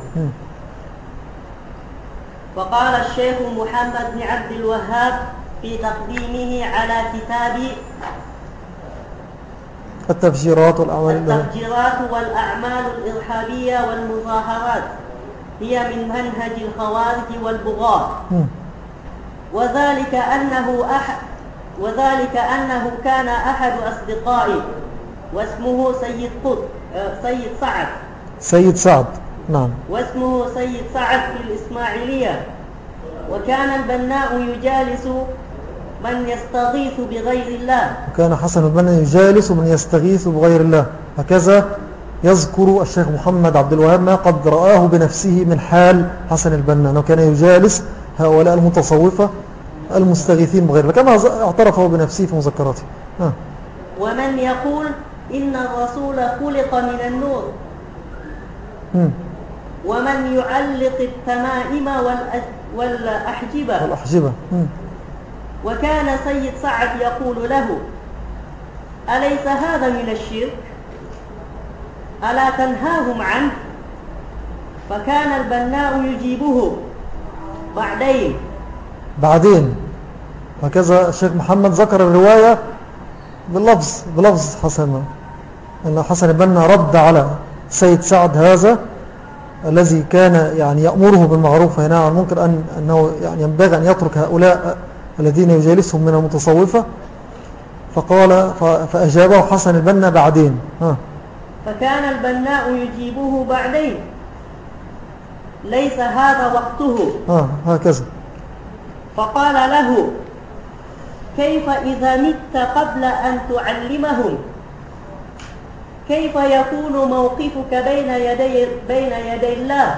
وقال الشيخ محمد بن عبد الوهاب في تقديمه على كتاب التفجيرات والأعمال التفجيرات والأعمال الإرهابية والمظاهرات هي من منهج الخوارج والبغاة، وذلك أنه أحد وذلك أنه كان أحد أصدقائي واسمه سيد قطب سيد سعد سيد سعد نعم واسمه سيد سعد في الإسماعيلية. وكان البناء يجالس من يستغيث بغير الله وكان حسن البنا يجالس من يستغيث بغير الله. هكذا يذكر الشيخ محمد عبد الوهاب ما قد رآه بنفسه من حال حسن البنا، أنه كان يجالس هؤلاء المتصوفة المستغيثين بغير الله كما اعترفه بنفسه في مذكراته. آه. ومن يقول إن الرسول خلق من النور، م. ومن يعلق التمائم والأحجبة والأحجبة م. وكان سيد سعد يقول له: أليس هذا من الشرك؟ ألا تنهاهم عنه؟ فكان البناء يجيبه: بعدين بعدين. هكذا الشيخ محمد ذكر الرواية باللفظ بلفظ حسن، أن حسن البنا رد على سيد سعد هذا الذي كان يعني يأمره بالمعروف وينهى عن المنكر، أن أنه يعني ينبغي أن يترك هؤلاء الذين يجالسهم من المتصوفة. فقال فأجابه حسن البنا: بعدين. ها. فكان البناء يجيبه: بعدين، ليس هذا وقته. ها هكذا. فقال له: كيف إذا مت قبل أن تعلمهم؟ كيف يكون موقفك بين يدي, بين يدي الله؟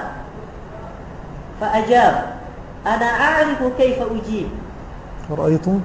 فأجاب: أنا أعرف كيف أجيب. رأيتم؟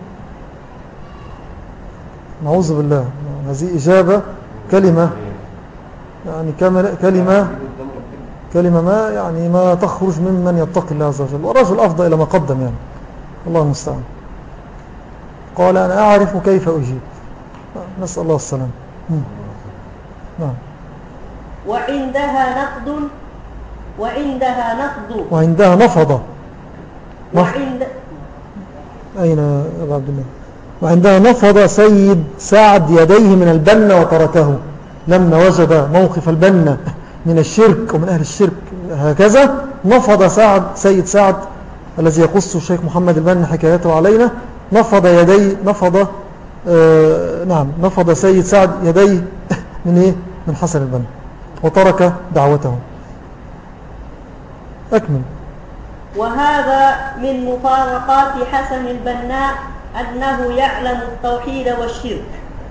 نعوذ بالله، هذه إجابة كلمة يعني كلمة كلمة ما يعني ما تخرج ممن يتقي الله عز وجل، والرجل أفضل إلى ما قدم يعني، الله المستعان. قال: أنا أعرف كيف أجيب. نسأل الله السلام. نعم. وعندها نقد وعندها نقد وعندها نفض. وعند أين يا أبا عبد الله؟ وعندها نفض سيد سعد يديه من البنا وتركه لما وجد موقف البنا من الشرك ومن أهل الشرك. هكذا نفض سعد سيد سعد الذي يقص الشيخ محمد البنا حكايته علينا، نفض يدي نفض آه نعم نفض سيد سعد يديه من إيه؟ من حسن البنا وترك دعوته. أكمل. وهذا من مفارقات حسن البناء أنه يعلم التوحيد والشرك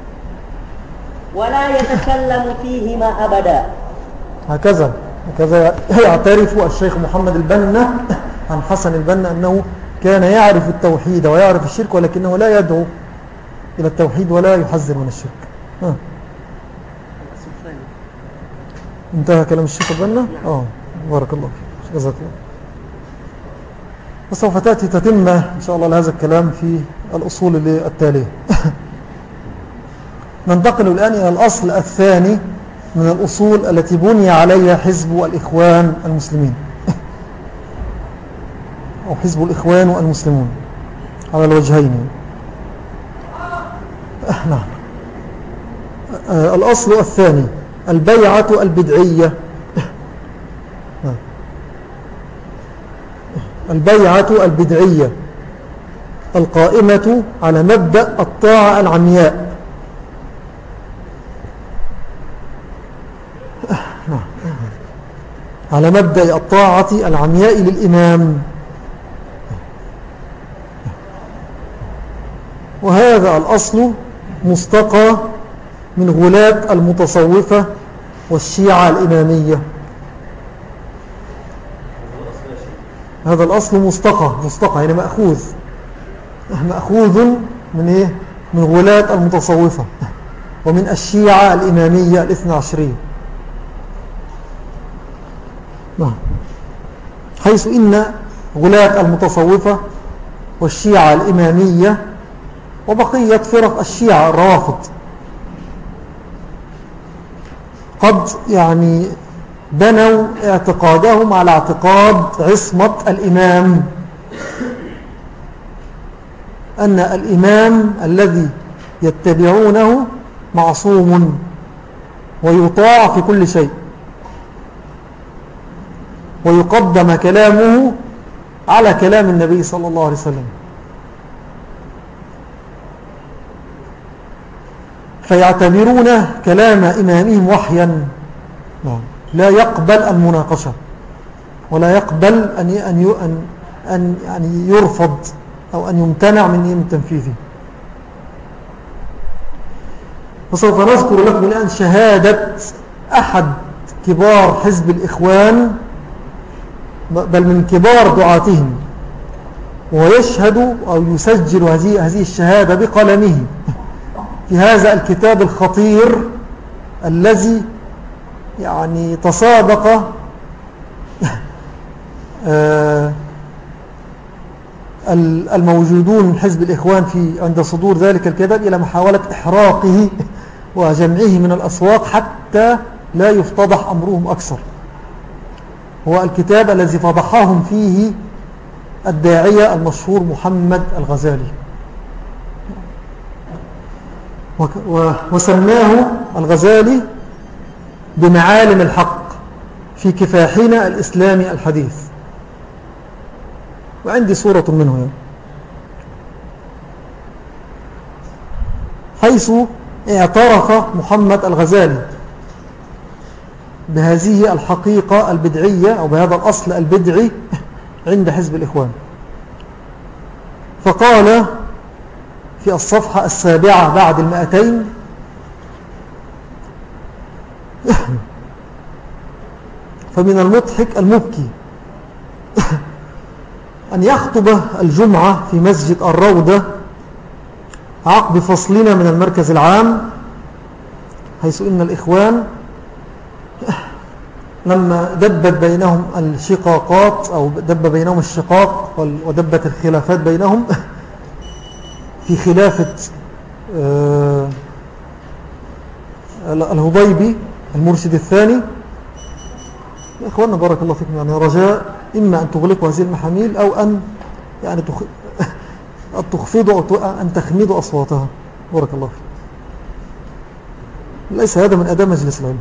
ولا يتكلم فيهما أبدا. هكذا هكذا يعترف الشيخ محمد البنا عن حسن البنا أنه كان يعرف التوحيد ويعرف الشرك، ولكنه لا يدعو إلى التوحيد ولا يحذر من الشرك. ها. انتهى كلام الشيخ البنا؟ آه بارك الله فيك، جزاك الله. وسوف تأتي تتمة إن شاء الله لهذا الكلام في الأصول التالية. ننتقل الآن إلى الأصل الثاني من الأصول التي بني عليها حزب الإخوان المسلمين أو حزب الإخوان والمسلمون على الوجهين. نعم. الأصل الثاني البيعة البدعية. البيعة البدعية القائمة على مبدأ الطاعة العمياء. على مبدأ الطاعة العمياء للإمام. وهذا الأصل مستقى من غلاة المتصوفة والشيعة الإمامية. هذا الأصل مستقى مستقى يعني مأخوذ مأخوذ من إيه؟ من غلاة المتصوفة ومن الشيعة الإمامية الاثنى عشرية، حيث إن غلاة المتصوفة والشيعة الإمامية وبقية فرق الشيعة الروافض قد يعني بنوا اعتقادهم على اعتقاد عصمة الإمام، أن الإمام الذي يتبعونه معصوم ويطاع في كل شيء، ويقدم كلامه على كلام النبي صلى الله عليه وسلم، فيعتبرون كلام إمامهم وحيا لا يقبل المناقشة ولا يقبل أن أن أن يعني يرفض أو أن يمتنع من تنفيذه. وسوف نذكر لكم الآن شهادة أحد كبار حزب الإخوان، بل من كبار دعاتهم، ويشهد أو يسجل هذه هذه الشهادة بقلمه في هذا الكتاب الخطير الذي يعني تسابق الموجودون من حزب الإخوان في عند صدور ذلك الكتاب إلى محاولة إحراقه وجمعه من الأسواق حتى لا يفتضح أمرهم أكثر. هو الكتاب الذي فضحهم فيه الداعية المشهور محمد الغزالي، وسماه الغزالي بمعالم الحق في كفاحنا الإسلامي الحديث. وعندي صورة منه يعني. حيث اعترف محمد الغزالي بهذه الحقيقة البدعية أو بهذا الأصل البدعي عند حزب الإخوان، فقال في الصفحة السابعة بعد المائتين: فمن المضحك المبكي أن يخطب الجمعة في مسجد الروضة عقب فصلنا من المركز العام، حيث إن الإخوان لما دبت بينهم الشقاقات أو دب بينهم الشقاق ودبت الخلافات بينهم في خلافة الهضيبي المرشد الثاني. يا إخواننا بارك الله فيكم، يعني رجاء إما أن تغلقوا هذه المحاميل أو أن يعني تخفضوا أو أن تخمدوا أصواتها، بارك الله فيكم. ليس هذا من أداء مجلس العلم.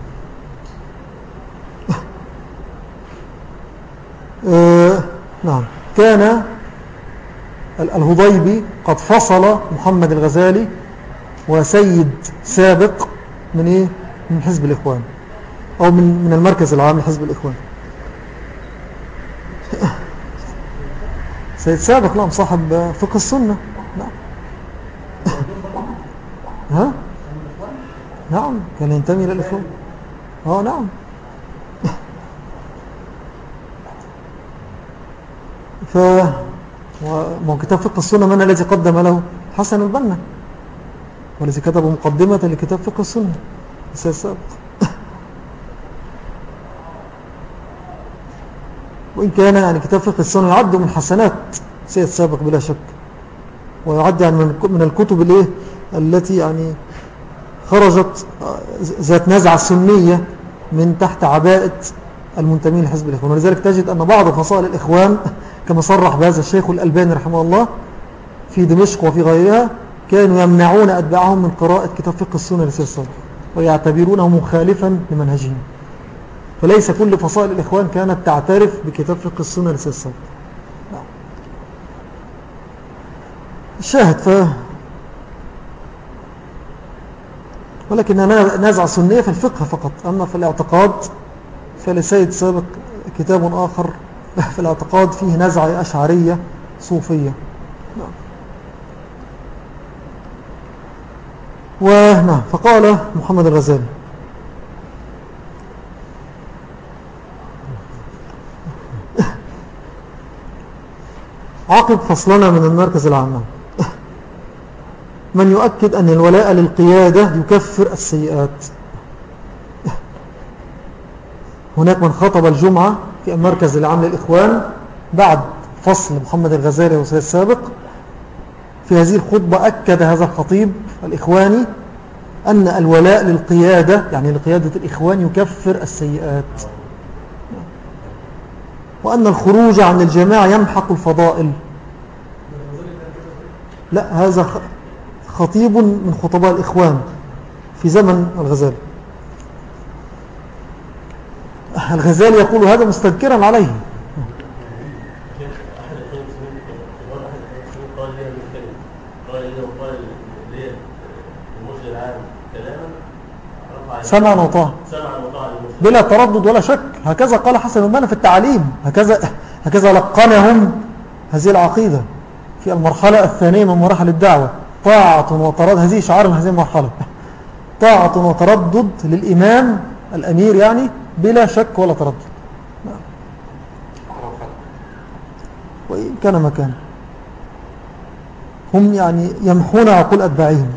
آه نعم. كان الهضيبي قد فصل محمد الغزالي وسيد سابق من إيه؟ من حزب الإخوان أو من من المركز العام لحزب الإخوان. سيد سابق نعم صاحب فقه السنة. نعم. ها؟ نعم كان ينتمي إلى الإخوان. اه نعم. ف ومو كتاب فقه السنة من الذي قدم له؟ حسن البنا، والذي كتب مقدمة لكتاب فقه السنة سيد سابق. وإن كان يعني كتاب فقه السنة يعد من حسنات سيد سابق بلا شك، ويعد يعني من الكتب الايه التي يعني خرجت ذات نزعة سنية من تحت عباءة المنتمين لحزب الإخوان. ولذلك تجد أن بعض فصائل الإخوان كما صرح بهذا الشيخ الألباني رحمه الله في دمشق وفي غيرها كانوا يمنعون أتباعهم من قراءة كتاب فقه السنة لسيد سابق ويعتبرونه مخالفا لمنهجهم. فليس كل فصائل الإخوان كانت تعترف بكتاب فقه السنة لسيد سابق. الشاهد ف ولكن نازع سنية في الفقه فقط، أما في الاعتقاد فلسيد سابق كتاب آخر في الاعتقاد فيه نزعة أشعرية صوفية. ونعم. فقال محمد الغزالي: عقب فصلنا من المركز العام: من يؤكد أن الولاء للقيادة يكفر السيئات. هناك من خطب الجمعة في المركز العام للإخوان بعد فصل محمد الغزالي وسيد سابق. في هذه الخطبة أكد هذا الخطيب الإخواني أن الولاء للقيادة يعني لقيادة الإخوان يكفر السيئات، وأن الخروج عن الجماعة يمحق الفضائل. لا، هذا خطيب من خطباء الإخوان في زمن الغزالي. الغزالي يقول هذا مستذكرا عليه. سمعا وطاعة بلا تردد ولا شك. هكذا قال حسن البنا في التعليم، هكذا هكذا لقنهم هذه العقيدة في المرحلة الثانية من مراحل الدعوة: طاعة وتردد. هذه شعار من هذه المرحلة: طاعة وتردد للإمام الأمير يعني بلا شك ولا تردد. وإن كان مكان هم يعني يمحون عقول أتباعهم.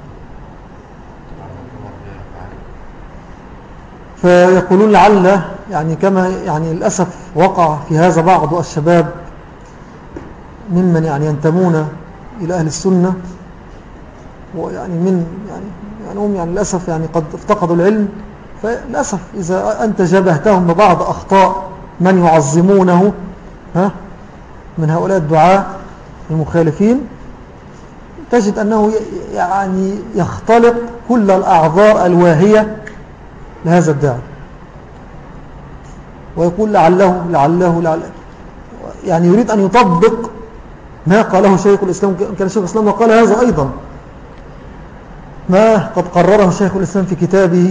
فيقولون لعل يعني كما يعني للأسف وقع في هذا بعض الشباب ممن يعني ينتمون إلى أهل السنة، ويعني من يعني يعني هم يعني للأسف يعني قد افتقدوا العلم، فللأسف إذا أنت جبهتهم ببعض أخطاء من يعظمونه ها من هؤلاء الدعاة المخالفين، تجد أنه يعني يختلق كل الأعذار الواهية لهذا الداعي، ويقول لعله لعله لعله يعني يريد أن يطبق ما قاله شيخ الإسلام. كان شيخ الإسلام وقال هذا أيضا، ما قد قرره شيخ الإسلام في كتابه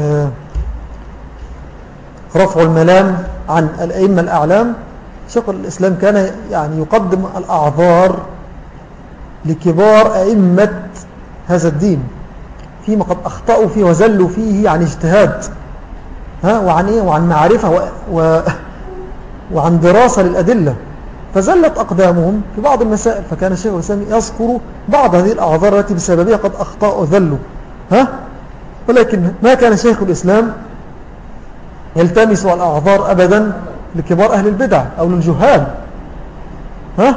رفع الملام عن الأئمة الأعلام. شيخ الإسلام كان يعني يقدم الأعذار لكبار أئمة هذا الدين فيما قد أخطأوا فيه وزلوا فيه عن اجتهاد ها وعن إيه وعن معرفة و و وعن دراسة للأدلة، فزلت أقدامهم في بعض المسائل، فكان الشيخ الإسلام يذكر بعض هذه الأعذار التي بسببها قد أخطأوا وذلوا ها ولكن ما كان شيخ الإسلام يلتمس الأعذار أبدا لكبار أهل البدع أو للجهال ها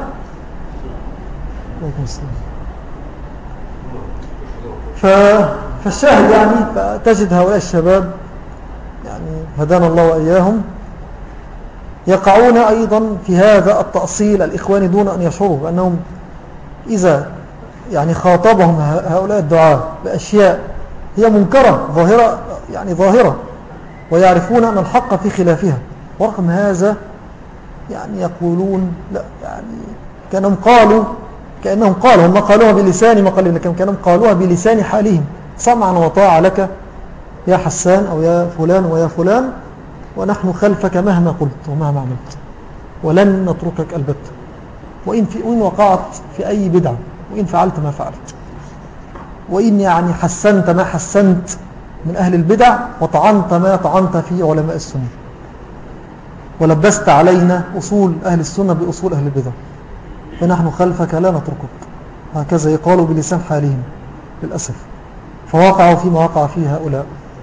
فالشاهد يعني فتجد هؤلاء الشباب يعني هدانا الله وإياهم يقعون أيضا في هذا التأصيل الإخواني دون أن يشعروا بأنهم إذا يعني خاطبهم هؤلاء الدعاة بأشياء هي منكرة ظاهرة يعني ظاهرة ويعرفون أن الحق في خلافها، ورغم هذا يعني يقولون لا يعني كأنهم قالوا كأنهم قالوا هم قالوها بلسان ما قالوا لكن كأنهم قالوها بلسان حالهم سمعا وطاعة لك يا حسان أو يا فلان ويا فلان، ونحن خلفك مهما قلت ومهما عملت ولن نتركك البتة، وإن, في وإن وقعت في أي بدعة، وإن فعلت ما فعلت، وإن يعني حسنت ما حسنت من أهل البدع، وطعنت ما طعنت في علماء السنة، ولبست علينا أصول أهل السنة بأصول أهل البدع، فنحن خلفك لا نتركك. هكذا يقالوا بلسان حالهم للأسف، فوقعوا فيما وقع فيه هؤلاء.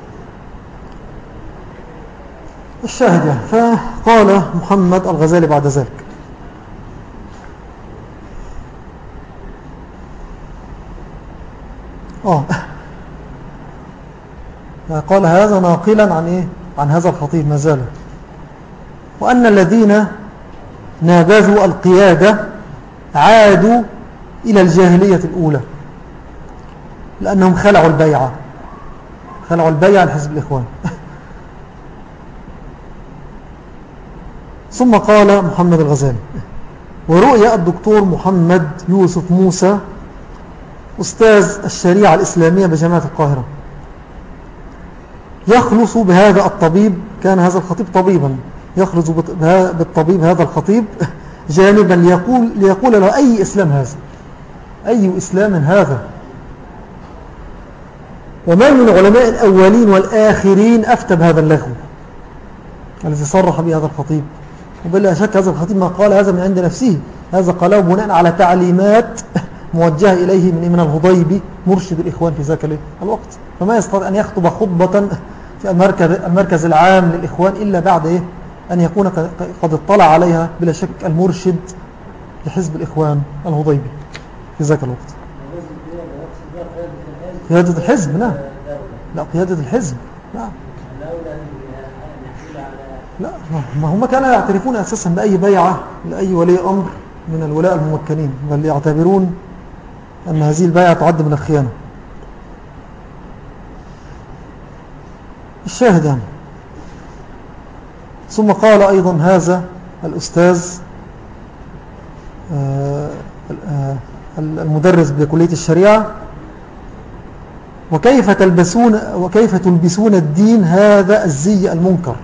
الشاهد يعني فقال محمد الغزالي بعد ذلك آه قال هذا ناقلا عن إيه؟ عن هذا الخطيب ما زال، وأن الذين نابذوا القيادة عادوا إلى الجاهلية الأولى لأنهم خلعوا البيعة خلعوا البيعة لحزب الإخوان. ثم قال محمد الغزالي ورؤيا الدكتور محمد يوسف موسى أستاذ الشريعة الإسلامية بجامعة القاهرة يخلص بهذا الطبيب، كان هذا الخطيب طبيبا، يخلص بالطبيب هذا الخطيب جانبا ليقول, ليقول له أي إسلام هذا، أي إسلام هذا، وما من العلماء الأولين والآخرين أفتى بهذا اللغو الذي صرح به هذا الخطيب. وبلا شك هذا الخطيب ما قال هذا من عند نفسه، هذا قاله بناء على تعليمات موجهة إليه من من الهضيبي مرشد الإخوان في ذاك الوقت، فما يستطيع أن يخطب خطبة في المركز, المركز العام للإخوان إلا بعد إيه؟ أن يكون قد اطلع عليها بلا شك المرشد لحزب الإخوان الهضيبي في ذاك الوقت. قيادة الحزب نعم، لا قيادة الحزب نعم، لا ما هم كانوا يعترفون أساسا بأي بيعة لأي ولي أمر من الولاء الممكنين، بل يعتبرون أن هذه البيعة تعد من الخيانة. الشاهد يعني ثم قال أيضا هذا الأستاذ المدرس بكلية الشريعة وكيف تلبسون وكيف تلبسون الدين هذا الزي المنكر.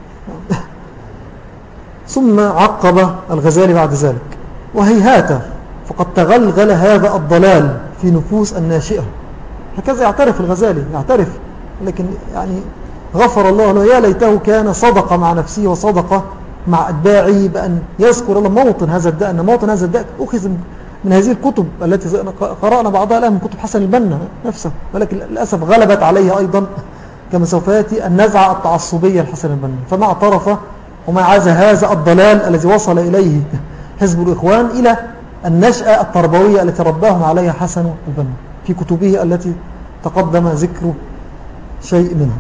ثم عقب الغزالي بعد ذلك وهيهات فقد تغلغل هذا الضلال في نفوس الناشئة. هكذا يعترف الغزالي، يعترف، لكن يعني غفر الله له، يا ليته كان صدق مع نفسه وصدق مع أتباعه بأن يذكر الله موطن هذا الداء، أن موطن هذا الداء أخذ من هذه الكتب التي قرأنا بعضها الآن من كتب حسن البنا نفسه، ولكن للأسف غلبت عليه أيضا كما سوف يأتي النزعة التعصبية لحسن البنا، فما اعترف وما عاز هذا الضلال الذي وصل إليه حزب الإخوان إلى النشأة التربوية التي رباهم عليها حسن البنا في كتبه التي تقدم ذكر شيء منها.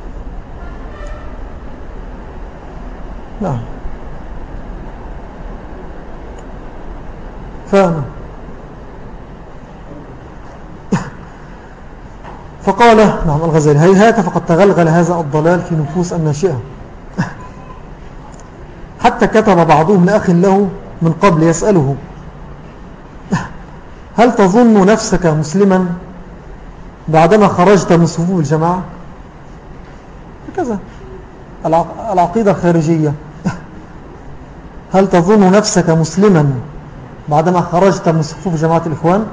نعم. فاهم. فقال نعم الغزالي: هيهات فقد تغلغل هذا الضلال في نفوس الناشئة، حتى كتب بعضهم لأخ له من قبل يسأله: هل تظن نفسك مسلما بعدما خرجت من صفوف الجماعة؟ هكذا العقيدة الخارجية. هل تظن نفسك مسلما بعدما خرجت من صفوف جماعة الإخوان؟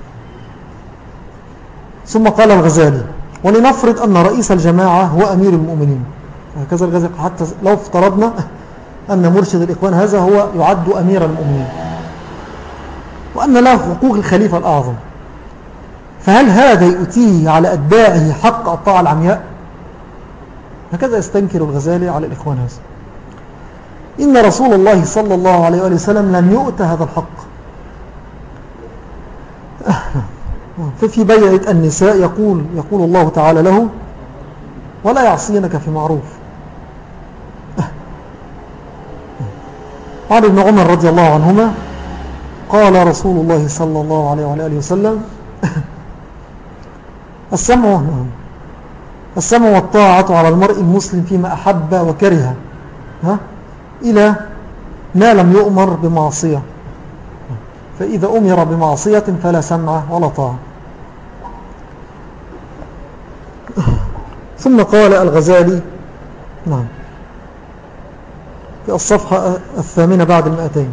ثم قال الغزالي: ولنفرض أن رئيس الجماعة هو أمير المؤمنين. هكذا الغزالي: حتى لو افترضنا أن مرشد الإخوان هذا هو يعد أمير المؤمنين وأن له حقوق الخليفة الأعظم، فهل هذا يؤتيه على أتباعه حق الطاعة العمياء؟ هكذا يستنكر الغزالي على الإخوان هذا. إن رسول الله صلى الله عليه وآله وسلم لم يؤت هذا الحق. ففي بيعة النساء يقول, يقول الله تعالى له: ولا يعصينك في معروف. عن ابن عمر رضي الله عنهما قال رسول الله صلى الله عليه وآله وسلم: السمع السمع والطاعة على المرء المسلم فيما أحب وكره، ها؟ إلى ما لم يؤمر بمعصية، فإذا أمر بمعصية فلا سمع ولا طاعة. ثم قال الغزالي نعم في الصفحة الثامنة بعد المئتين: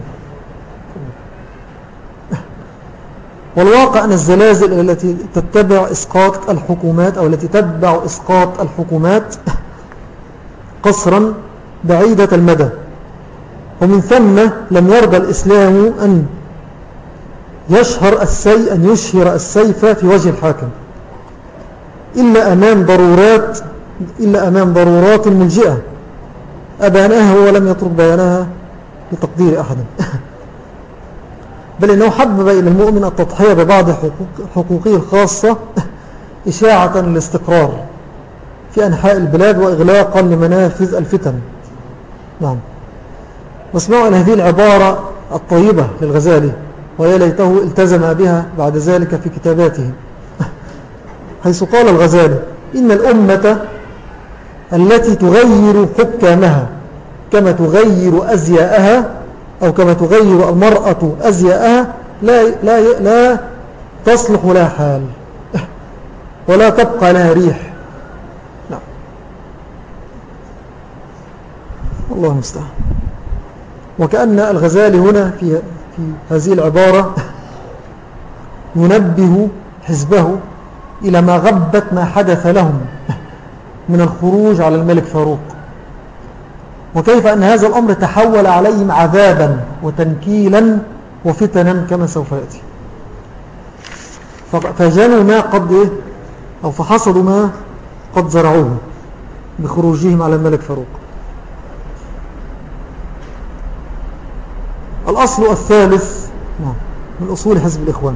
والواقع أن الزلازل التي تتبع إسقاط الحكومات أو التي تتبع إسقاط الحكومات قصرا بعيدة المدى، ومن ثم لم يرضى الإسلام أن يشهر السي أن يشهر السيف في وجه الحاكم إلا أمام ضرورات إلا أمام ضرورات ملجئة أبانها ولم يترك بيانها لتقدير أحد. بل إنه حبب إلى المؤمن التضحية ببعض حقوقه الخاصة إشاعة للاستقرار في أنحاء البلاد وإغلاقا لمنافذ الفتن. نعم. واسمعوا إلى هذه العبارة الطيبة للغزالي، ويا ليته التزم بها بعد ذلك في كتاباته، حيث قال الغزالي: إن الأمة التي تغير حكامها كما تغير أزياءها أو كما تغير المرأة أزياءها لا, لا, لا تصلح لها حال ولا تبقى لها ريح. نعم. الله المستعان. وكأن الغزالي هنا في, في هذه العبارة ينبه حزبه إلى ما غبت ما حدث لهم من الخروج على الملك فاروق، وكيف أن هذا الأمر تحول عليهم عذابا وتنكيلا وفتنا كما سوف يأتي. فجنوا ما قد أو فحصدوا ما قد زرعوه بخروجهم على الملك فاروق. الأصل الثالث من أصول حزب الإخوان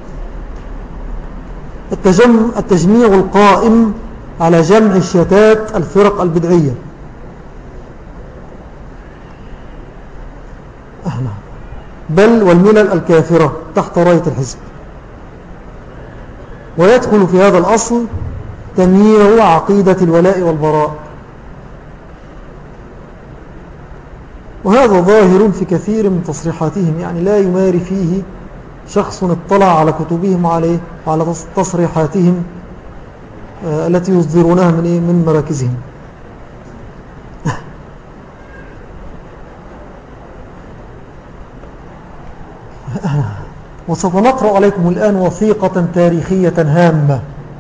التجميع القائم على جمع شتات الفرق البدعية، بل والملل الكافرة تحت راية الحزب. ويدخل في هذا الأصل تمييع عقيدة الولاء والبراء، وهذا ظاهر في كثير من تصريحاتهم، يعني لا يماري فيه شخص اطلع على كتبهم وعلى على تصريحاتهم التي يصدرونها من من مراكزهم. وسوف نقرأ عليكم الآن وثيقة تاريخية هامة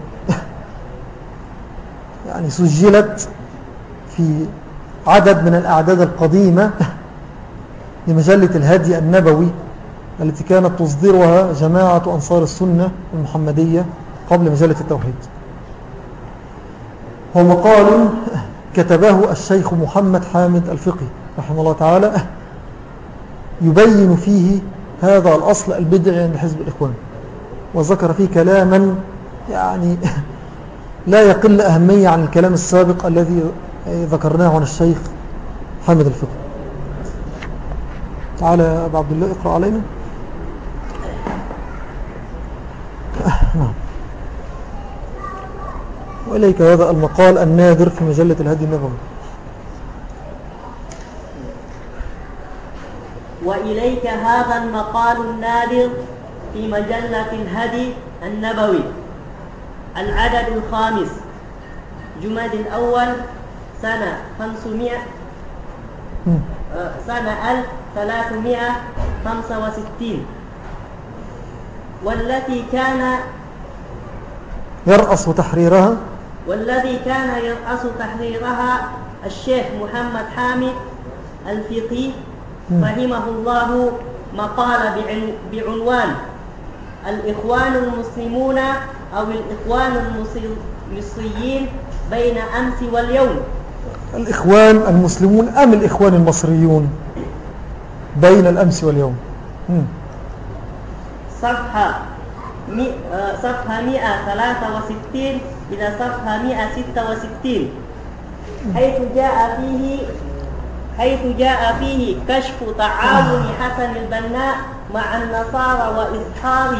يعني سجلت في عدد من الأعداد القديمة لمجلة الهدي النبوي التي كانت تصدرها جماعة أنصار السنة المحمدية قبل مجلة التوحيد. هو مقال كتبه الشيخ محمد حامد الفقي رحمه الله تعالى، يبين فيه هذا الأصل البدعي عند حزب الإخوان، وذكر فيه كلاما يعني لا يقل أهمية عن الكلام السابق الذي ذكرناه عن الشيخ حامد الفقي. تعالى يا أبا عبد الله اقرأ علينا. نعم. وإليك هذا المقال النادر في مجلة الهدي النبوي. وإليك هذا المقال النادر في مجلة الهدي النبوي العدد الخامس جماد الأول سنة خمسمائة سنة ألف ثلاثمائة خمسة وستين، والتي كان يرأس تحريرها والذي كان يرأس تحريرها الشيخ محمد حامد الفقي رحمه الله، مقال بعنوان الإخوان المسلمون أو الإخوان المصريين بين أمس واليوم. الإخوان المسلمون أم الإخوان المصريون بين الأمس واليوم. مم. صفحة صفحة مئة وثلاثة وستين إلى صفحة مئة وستة وستين، حيث جاء فيه حيث جاء فيه كشف تعاون حسن البناء مع النصارى وإظهار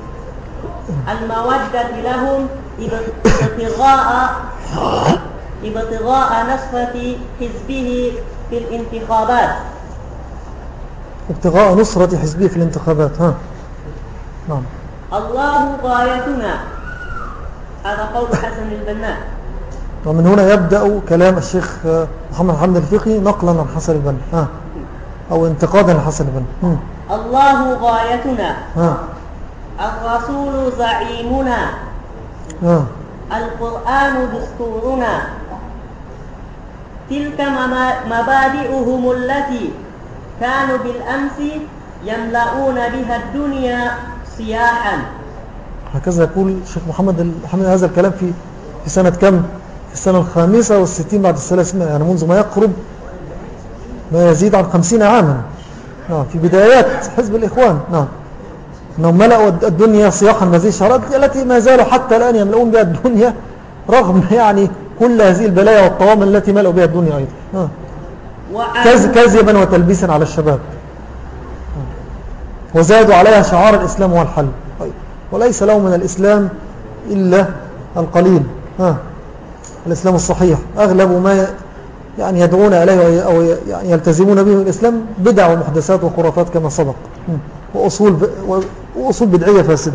المودة لهم ابتغاء ابتغاء نصرة حزبه في الانتخابات ابتغاء نصرة حزبه في الانتخابات. ها نعم. الله غايتنا، هذا قول حسن البناء. ومن هنا يبدأ كلام الشيخ محمد حامد الفقي نقلا عن حسن البنا ها أو انتقادا لحسن البنا. الله غايتنا، ها الرسول زعيمنا، ها القرآن دستورنا، تلك مبادئهم التي كانوا بالأمس يملؤون بها الدنيا صياحا. هكذا يقول الشيخ محمد حامد هذا الكلام في في سنة كم؟ في السنة الخامسة والستين بعد الثلاثمائة، يعني منذ ما يقرب ما يزيد عن خمسين عاما. نعم، في بدايات حزب الإخوان. نعم، أنهم ملأوا الدنيا صياحا هذه الشهرات التي ما زالوا حتى الآن يملؤون بها الدنيا رغم يعني كل هذه البلايا والطوامن التي ملأوا بها الدنيا أيضا، كذبا وتلبيسا على الشباب، وزادوا عليها شعار الإسلام والحل، وليس لهم من الإسلام إلا القليل. ها الإسلام الصحيح أغلب ما يعني يدعون إليه أو يعني يلتزمون به من الإسلام بدع ومحدثات وخرافات كما سبق، وأصول وأصول بدعية فاسدة.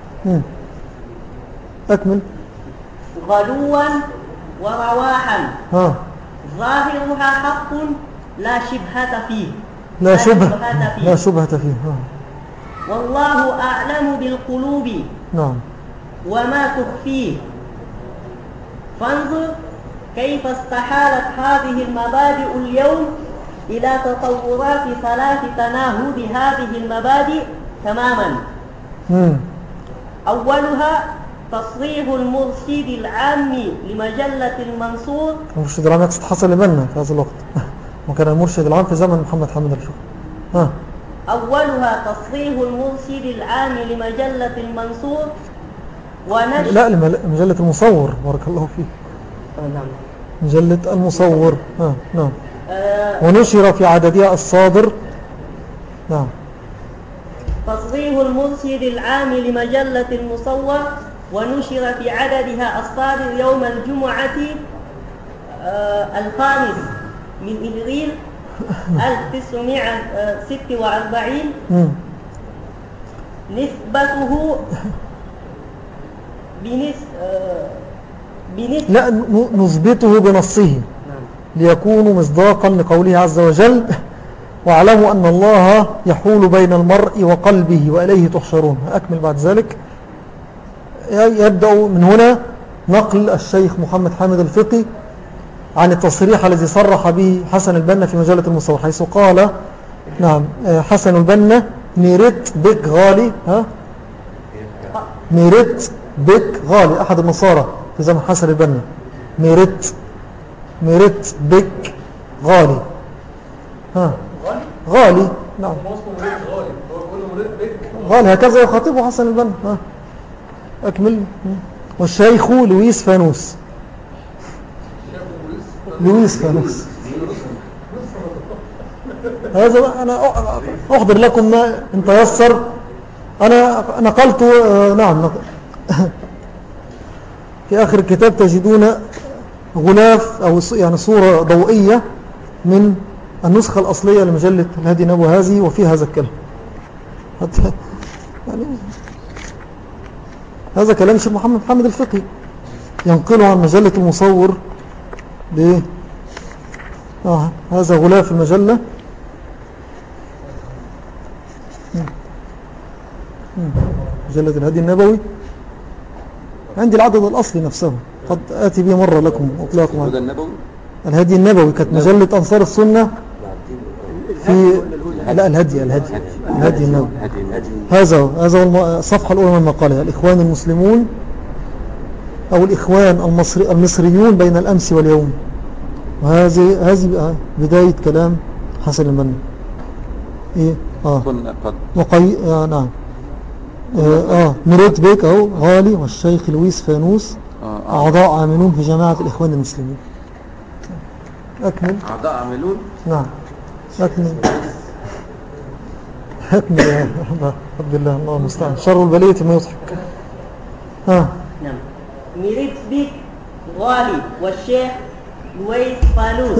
أكمل. غلوا ورواحا، ها ظاهرها حق لا شبهة فيه لا شبهة لا شبهة فيه. ها. والله أعلم بالقلوب نعم وما تخفيه، فانظر كيف استحالت هذه المبادئ اليوم إلى تطورات ثلاث تناهض هذه المبادئ تماما. مم. أولها تصريح المرشد العام لمجلة المنصور. المرشد العام يقصد حسن البنا في هذا الوقت وكان المرشد العام في زمن محمد حامد الفقي. ها أولها تصريح المرشد العام لمجلة المنصور ونشر لا مجلة المصور، بارك الله فيه. نعم مجلة المصور. ها نعم. آه ونشر في عددها الصادر. نعم. تصريح المرشد العام لمجلة المصور ونشر في عددها الصادر يوم الجمعة آه الخامس من إبريل ألف وتسعمائة وستة وأربعين. نسبته بنس بنس لا نثبته بنصه ليكون مصداقا لقوله عز وجل واعلموا أن الله يحول بين المرء وقلبه وإليه تحشرون. أكمل بعد ذلك. يبدأ من هنا نقل الشيخ محمد حامد الفقي عن التصريح الذي صرح به حسن البنا في مجلة المصور، حيث قال نعم حسن البنا ميرت بك غالي. ها ميرت بك غالي، أحد النصارى في زمن حسن البنا. ميرت ميرت بك غالي. ها غالي. نعم قال هكذا يخاطبه حسن البنا. ها أكمل. والشيخ لويس فانوس. لويس فانوس هذا أنا أحضر لكم ما إن تيسر. أنا نقلت نعم نقل. في آخر الكتاب تجدون غلاف أو يعني صورة ضوئية من النسخة الأصلية لمجلة الهادي النبوي هذه وفي هذا الكلام. يعني هذا كلام شيخ محمد محمد الفقي ينقله عن مجلة المصور ب آه هذا غلاف المجلة. مجلة الهادي النبوي عندي العدد الأصلي نفسه قد آتي به مرة لكم أطلاقكم. الهادي النبوي كانت مجلة أنصار السنة في لا الهدي الهدي الهدي النبوي. هذا هذا الصفحة الأولى من المقالة الإخوان المسلمون أو الإخوان المصري المصريون بين الأمس واليوم. وهذه هذه بداية كلام حسن البنا. إيه آه وقي آه نعم آه, آه مريت بيك أهو غالي والشيخ لويس فانوس أعضاء عاملون في جماعة الإخوان المسلمين. أكمل. أعضاء عاملون نعم أكمل. أكمل يا عبد الله الله المستعان شر البلية ما يضحك. ها نعم مريت بيك غالي والشيخ لويس فانوس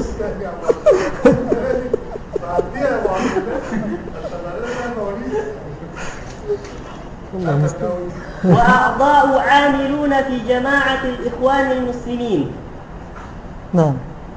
وأعضاء عاملون في جماعة الإخوان المسلمين. نعم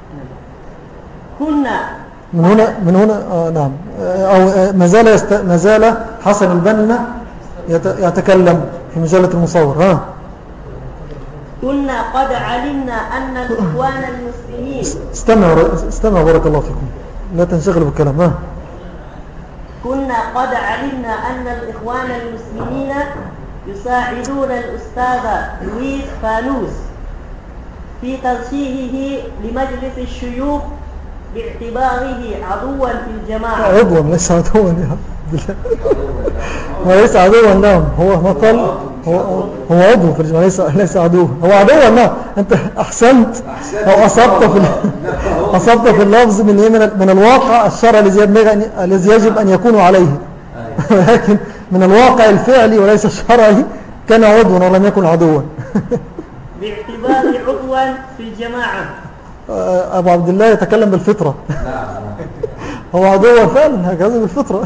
كنا من هنا من هنا آه نعم أو ما زال يست... ما زال حسن البنا يت... يتكلم في مجلة المصور. ها كنا قد علمنا أن الإخوان المسلمين استمع استمع بارك الله فيكم لا تنشغلوا بالكلام. ها كنا قد علمنا أن الإخوان المسلمين يساعدون الأستاذ لويس فانوس في ترشيحه لمجلس الشيوخ باعتباره عدوا في الجماعة. عدوا ليس عدوا يا بالله وليس عدوا. نعم هو ما قال هو هو عضو في الجماعة ليس ليس عدوا هو عدوا. نعم أنت أحسنت أو أصبت في أصبت في اللفظ من من الواقع الشرعي الذي يجب أن يكون عليه ولكن من الواقع الفعلي وليس الشرعي كان عضوا ولم يكن عدوا. باعتباره عضوا في الجماعة. أبو عبد الله يتكلم بالفطرة. هو عدوا فعلا هكذا بالفطرة.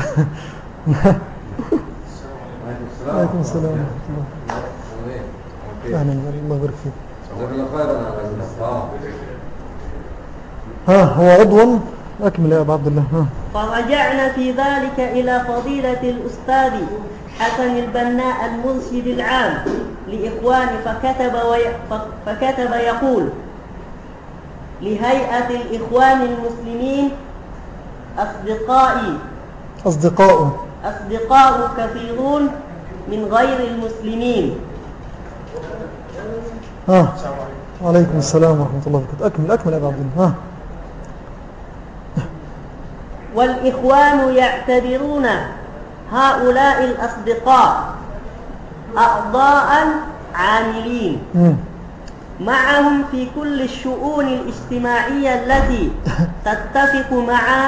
عليكم السلام ورحمة الله. أهلا الله يبارك فيك. ها هو عضوا. أكمل يا أبو عبد الله. ها فرجعنا في ذلك إلى فضيلة الأستاذ حسن البناء المرشد العام لإخوان فكتب, وي... فكتب يقول لهيئة الإخوان المسلمين أصدقائي أصدقاء أصدقاء كثيرون من غير المسلمين. ها وعليكم السلام ورحمة الله وبركاته. أكمل أكمل يا أبو عبد الله. ها والإخوان يعتبرون هؤلاء الأصدقاء أعضاء عاملين معهم في كل الشؤون الاجتماعية التي تتفق مع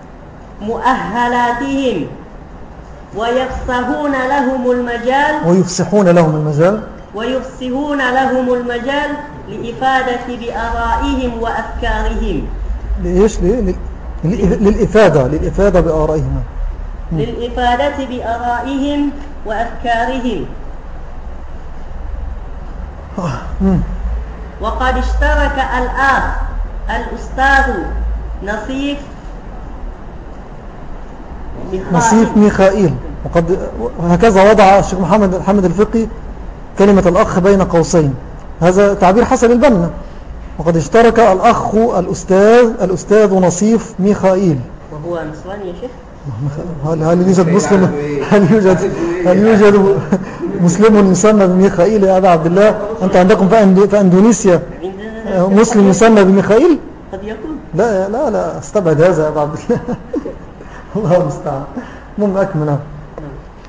مؤهلاتهم ويفسحون لهم المجال ويفسحون لهم المجال ويفسحون لهم المجال لإفادة بآرائهم وأفكارهم. لإيش؟ ليه؟ للإفادة للإفادة بآرائهم للإفادة بآرائهم وأفكارهم. وقد اشترك الآن الأستاذ نصيف نصيف ميخائيل وقد هكذا وضع الشيخ محمد محمد الفقي كلمة الأخ بين قوسين. هذا تعبير حسن البنا. وقد اشترك الأخ الأستاذ الأستاذ نصيف ميخائيل. وهو نصراني يا شيخ؟ هل هل يوجد مسلم هل يوجد هل يوجد مسلم يسمى بميخائيل يا أبا عبد الله؟ أنت عندكم في أندونيسيا مسلم يسمى بميخائيل؟ قد يكون. لا لا لا استبعد هذا يا أبا عبد الله. الله المستعان. المهم أكمل.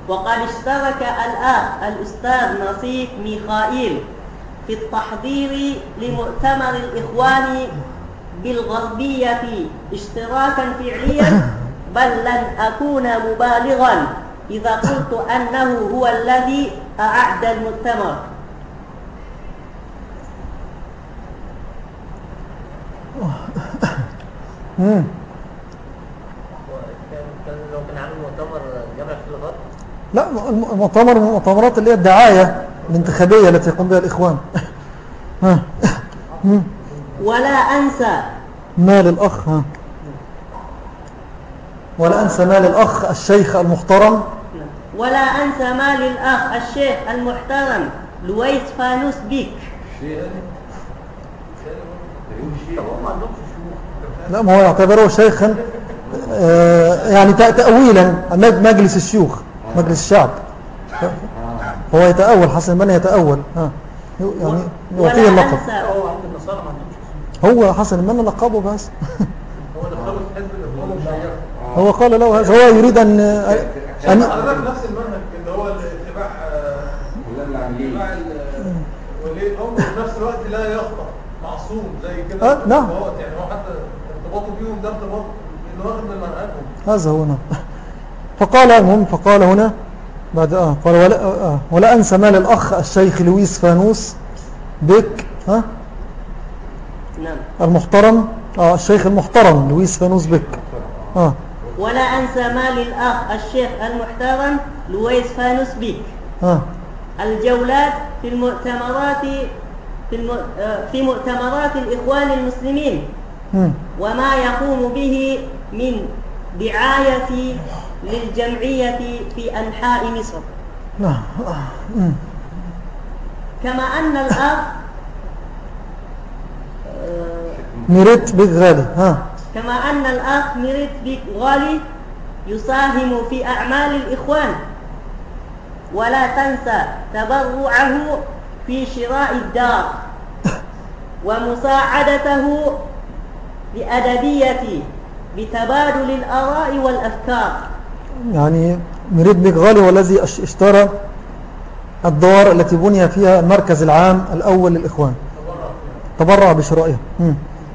وقد اشترك الآن الأستاذ نصيف ميخائيل في التحضير لمؤتمر الإخوان بالغربية اشتراكا فعليا، بل لن أكون مبالغا إذا قلت أنه هو الذي أعد المؤتمر. مم. كان لو كان عامل مؤتمر جامع في الغرب. لا، المؤتمر من المؤتمرات اللي هي الدعاية الانتخابية التي يقوم بها الإخوان. ها. مم. ولا أنسى مال الأخ ها. ولا أنسى مال الأخ الشيخ المحترم ولا أنسى مال الأخ الشيخ المحترم لويس فانوس بيك. لا، ما هو يعتبره شيخا آه يعني تأويلا مجلس الشيوخ، مجلس الشعب. هو يتأول، حسن البنا يتأول ها، يعني يعطيه اللقب. هو حسن البنا لقبه بس. هو لقبه حزب الإخوان المشيخ. هو قال له هذا، هو يريد أن أن نفس المنهج اللي هو الاتباع اتباع ولي الأمر في نفس الوقت لا يخطأ، معصوم زي كده. آه نعم. يعني هو حتى ارتباطه بيهم ده ارتباط انه واخد من منهجهم. هذا هو نعم. فقال المهم فقال هنا بعد آه قال ولا, آه ولا أنسى مال الأخ الشيخ لويس فانوس بك ها نعم. المحترم آه الشيخ المحترم لويس فانوس بك آه ولا أنسى مال الأخ الشيخ المحترم لويس فانوس بك آه الجولات في المؤتمرات في, الم... في مؤتمرات الإخوان المسلمين م. وما يقوم به من دعاية للجمعية في أنحاء مصر. نعم. م. كما أن الأخ ميريت بك غالي ها كما أن الأخ ميريت بك غالي يساهم في أعمال الإخوان، ولا تنسى تبرعه في شراء الدار ومساعدته بأدبية بتبادل الآراء والأفكار. يعني ميريت بك غالي هو الذي اشترى الدار التي بني فيها المركز العام الأول للإخوان، تبرع بشرائها. م.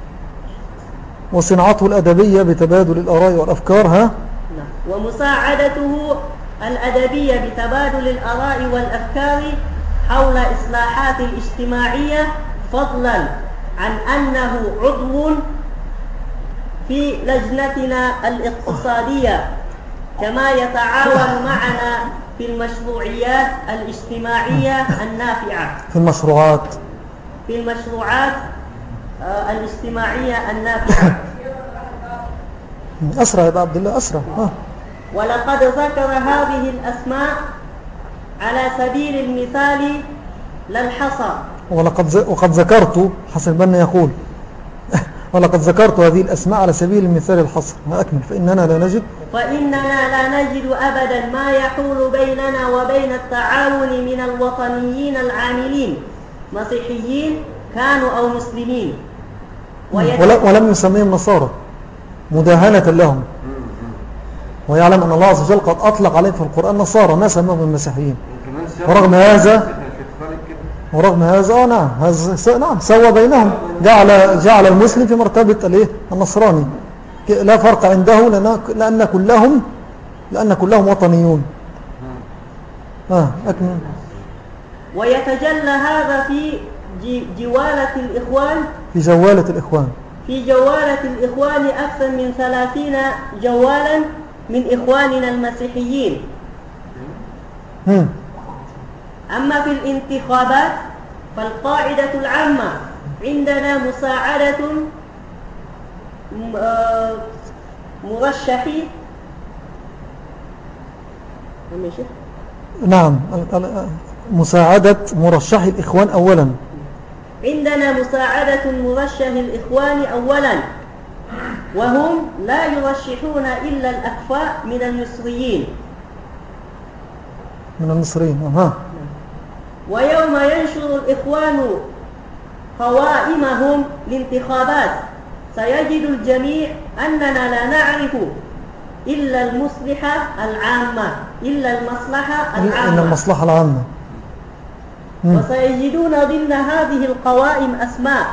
وصنعته الأدبية بتبادل الآراء والأفكار ها ومساعدته الأدبية بتبادل الآراء والأفكار حول إصلاحات الاجتماعية، فضلا عن أنه عضو في لجنتنا الاقتصادية، كما يتعاون معنا في المشروعيات الاجتماعية النافعة في المشروعات في المشروعات الاجتماعية النافعة. أسرع يا عبد الله أسرع. ها. ولقد ذكر هذه الأسماء على سبيل المثال لا الحصر. ولقد ز... وقد ذكرت حسن البنا يقول ولقد ذكرت هذه الأسماء على سبيل المثال الحصر. ما أكمل. فإننا لا نجد فإننا لا نجد أبدا ما يحول بيننا وبين التعاون من الوطنيين العاملين مسيحيين كانوا أو مسلمين، ولا ولم يسميهم نصارى مداهنة لهم، ويعلم أن الله عز وجل قد أطلق عليهم في القرآن نصارى ما سموهم المسيحيين. ورغم هذا ورغم هذا آه نعم هذا نعم سوى بينهم، جعل جعل المسلم في مرتبة الايه النصراني، لا فرق عنده لأن لأن كلهم لأن كلهم وطنيون. آه أكمل. ويتجلى هذا في جوالة الإخوان في جوالة الإخوان في جوالة الإخوان أكثر من ثلاثين جوالا من إخواننا المسيحيين. هم. أما في الانتخابات فالقاعدة العامة عندنا مساعدة مرشحي نعم مساعدة مرشحي الإخوان أولا. عندنا مساعدة مرشح الإخوان أولا، وهم لا يرشحون إلا الأكفاء من المصريين من المصريين. أها. ويوم ينشر الإخوان قوائمهم للانتخابات سيجد الجميع أننا لا نعرف إلا المصلحة العامة إلا المصلحة إن العامة. المصلحة العامة. مم. وسيجدون ضمن هذه القوائم أسماء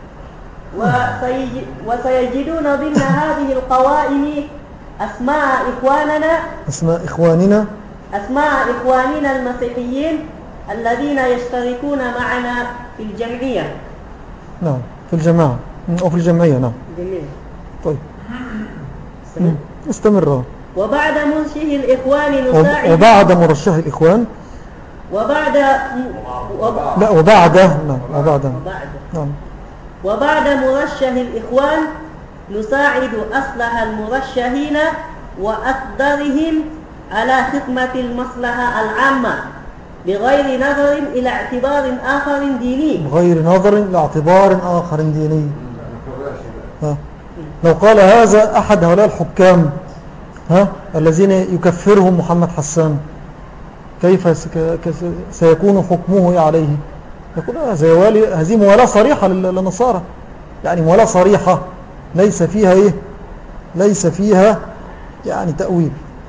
وسيج- وسيجدون ضمن هذه القوائم أسماء إخواننا أسماء إخواننا أسماء إخواننا المسيحيين الذين يشتركون معنا في الجمعية. نعم في الجماعة أو في الجمعية. نعم جميل. طيب مم. استمر. وبعد منشه الإخوان نساعد وبعد مرشح الإخوان وبعد وب... لا وبعد نعم وبعد وبعد نعم وبعد مرشح الإخوان نساعد أصلح المرشحين وأقدرهم على خدمة المصلحة العامة بغير نظر إلى اعتبار آخر ديني. بغير نظر لاعتبار آخر ديني. ها. لو قال هذا أحد هؤلاء الحكام ها الذين يكفرهم محمد حسان كيف سيكون حكمه عليه؟ يقول هذه موالاة صريحة للنصارى، يعني موالاة صريحة ليس فيها إيه؟ ليس فيها يعني تأويل.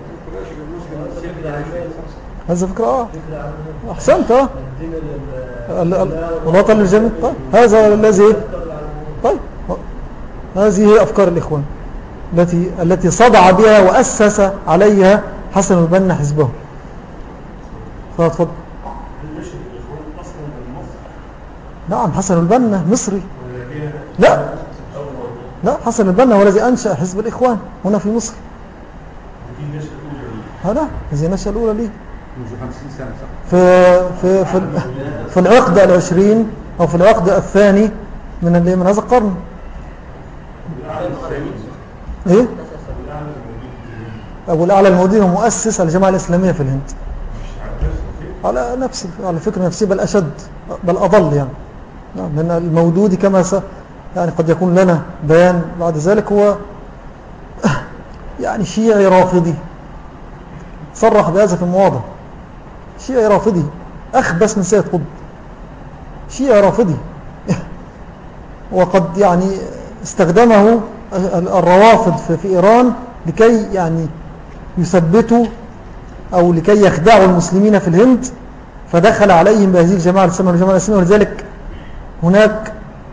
هذا فكرة آه أحسنت آه الوطن للجميع. طيب هذا الذي طيب هذه هي أفكار الإخوان التي التي صدع بها وأسس عليها حسن البنا حزبه. فاتفضل. نعم حسن البنا مصري. لا لا حسن البنا هو الذي أنشأ حزب الإخوان هنا في مصر. هذا هذه النشأة الأولى ليه في في في, في العقد العشرين أو في العقد الثاني من من هذا القرن. إيه؟ أبو الأعلى المودين هو مؤسس الجماعة الإسلامية في الهند على نفس على فكرة نفسي بل أشد بل أضل يعني. لأن المودودي كما س يعني قد يكون لنا بيان بعد ذلك هو يعني شيعي رافضي صرح بهذا في المواضع. شيعي رافضي أخبث من سيد قطب. شيعي رافضي وقد يعني استخدمه الروافض في إيران لكي يعني يثبتوا أو لكي يخدعوا المسلمين في الهند، فدخل عليهم بهذه الجماعة الإسلامية والجماعة الإسلامية. ولذلك هناك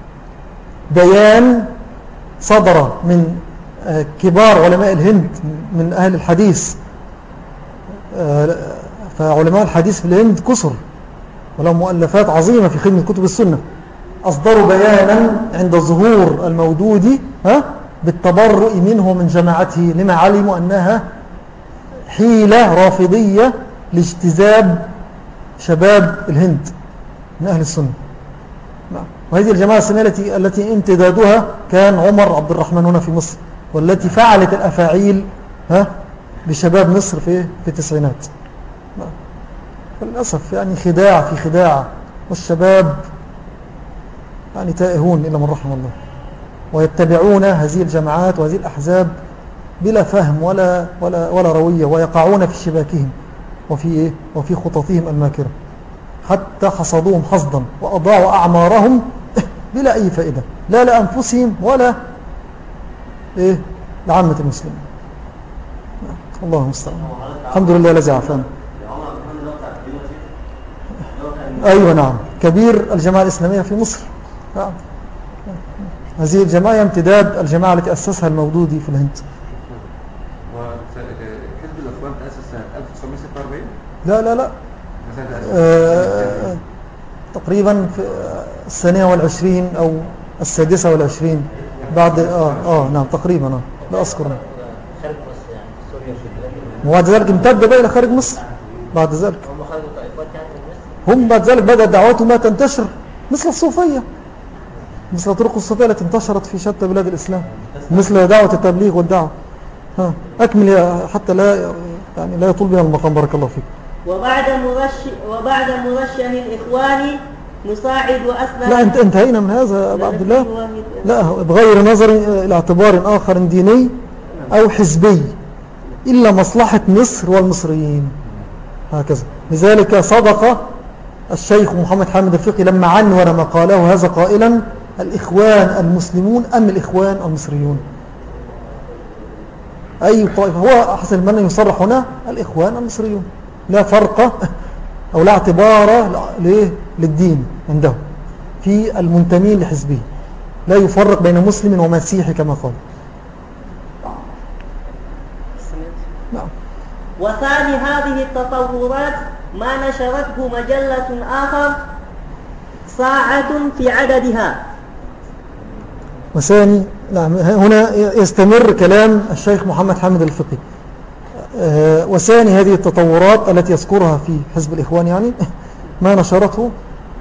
بيان صدر من كبار علماء الهند من أهل الحديث، فعلماء الحديث في الهند كثر ولهم مؤلفات عظيمة في خدمة كتب السنة، أصدروا بيانا عند ظهور المودودي ها بالتبرؤ منه من جماعته لما علموا أنها حيلة رافضية لاجتذاب شباب الهند من أهل السنة. وهذه الجماعة السنية التي التي امتدادها كان عمر عبد الرحمن هنا في مصر، والتي فعلت الأفاعيل ها بشباب مصر في في التسعينات. للأسف يعني خداع في خداع، والشباب يعني تائهون إلا من رحم الله، ويتبعون هذه الجماعات وهذه الأحزاب بلا فهم ولا ولا ولا روية، ويقعون في شباكهم وفي إيه وفي خططهم الماكرة، حتى حصدوهم حصدا وأضاعوا أعمارهم بلا أي فائدة، لا لأنفسهم ولا إيه لعامة المسلمين. الله المستعان. الحمد لله الذي عافانا. أيوة نعم، كبير الجماعة الإسلامية في مصر. نعم. هذه الجماعة امتداد الجماعة التي أسسها المودودي في الهند. وحزب الإخوان تأسس سنة ألف وتسعمائة وستة وأربعين؟ لا لا لا آه تقريبا في الثانية والعشرين أو السادسة والعشرين بعد آه, آه نعم تقريبا آه لا أذكر. وبعد ذلك امتد بقى إلى خارج مصر. بعد ذلك هم بعد ذلك بدأت دعواتهم ما تنتشر مثل الصوفية، مثل طرق الصوفية التي انتشرت في شتى بلاد الإسلام، مثل دعوة التبليغ والدعوة. ها أكمل حتى لا يعني لا يطول بها المقام. بارك الله فيك. وبعد مرشح وبعد مرشح الإخوان نساعد أصلا. لا انت انتهينا من هذا أبو عبد الله. لا بغير نظر إلى اعتبار آخر ديني أو حزبي إلا مصلحة مصر والمصريين، هكذا. لذلك صدق الشيخ محمد حامد الفقي لما عنور ما قاله هذا قائلا: الإخوان المسلمون أم الإخوان المصريون؟ أي طائفة. هو حسن البنا يصرح هنا الإخوان المصريون، لا فرق أو لا اعتبار للدين عنده في المنتمين لحزبه، لا يفرق بين مسلم ومسيحي كما قال. نعم. وثاني هذه التطورات ما نشرته مجلة آخر ساعة في عددها. وثاني، نعم، هنا يستمر كلام الشيخ محمد حامد الفقي. أه وثاني هذه التطورات التي يذكرها في حزب الإخوان يعني ما نشرته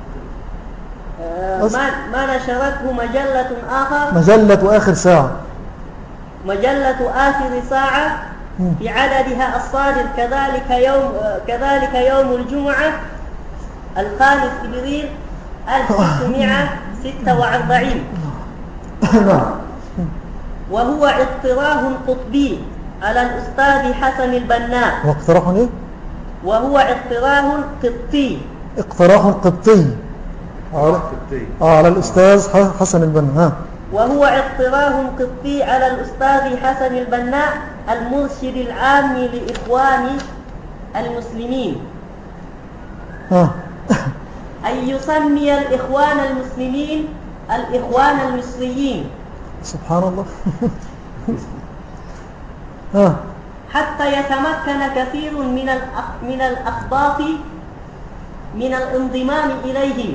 أه ما, ما نشرته مجلة آخر، مجلة آخر ساعة، مجلة آخر ساعة في عددها الصادر كذلك يوم كذلك يوم الجمعة الخامس إبريل ألف وستمائة وستة وأربعين. وهو اقتراح قطبي على الأستاذ حسن البنا. واقتراح ايه؟ وهو اقتراح قطي. اقتراح قطي على, على الأستاذ حسن البنا. وهو اقتراح قطي على الأستاذ حسن البنا المرشد العام لإخوان المسلمين أن يسمي الإخوان المسلمين الإخوان المصريين. سبحان الله. حتى يتمكن كثير من من الأخباط من الانضمام إليهم.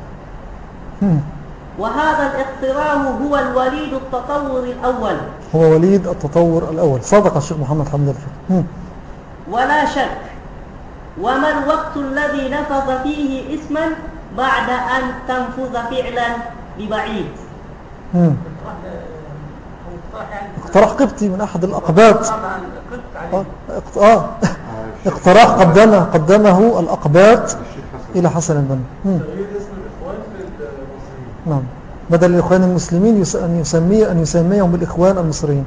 وهذا الاقتراح هو الوليد التطور الأول. هو وليد التطور الأول. صدق الشيخ محمد حامد الفقي. ولا شك. وما الوقت الذي نفذ فيه اسما بعد أن تنفذ فعلا ببعيد؟ اقتراح قبطي من أحد الأقباط. آه. اقتراح قدمه قدمه الأقباط إلى حسن البنا. نعم، بدل الإخوان المسلمين أن يسمي أن يسميهم بالإخوان المصريين.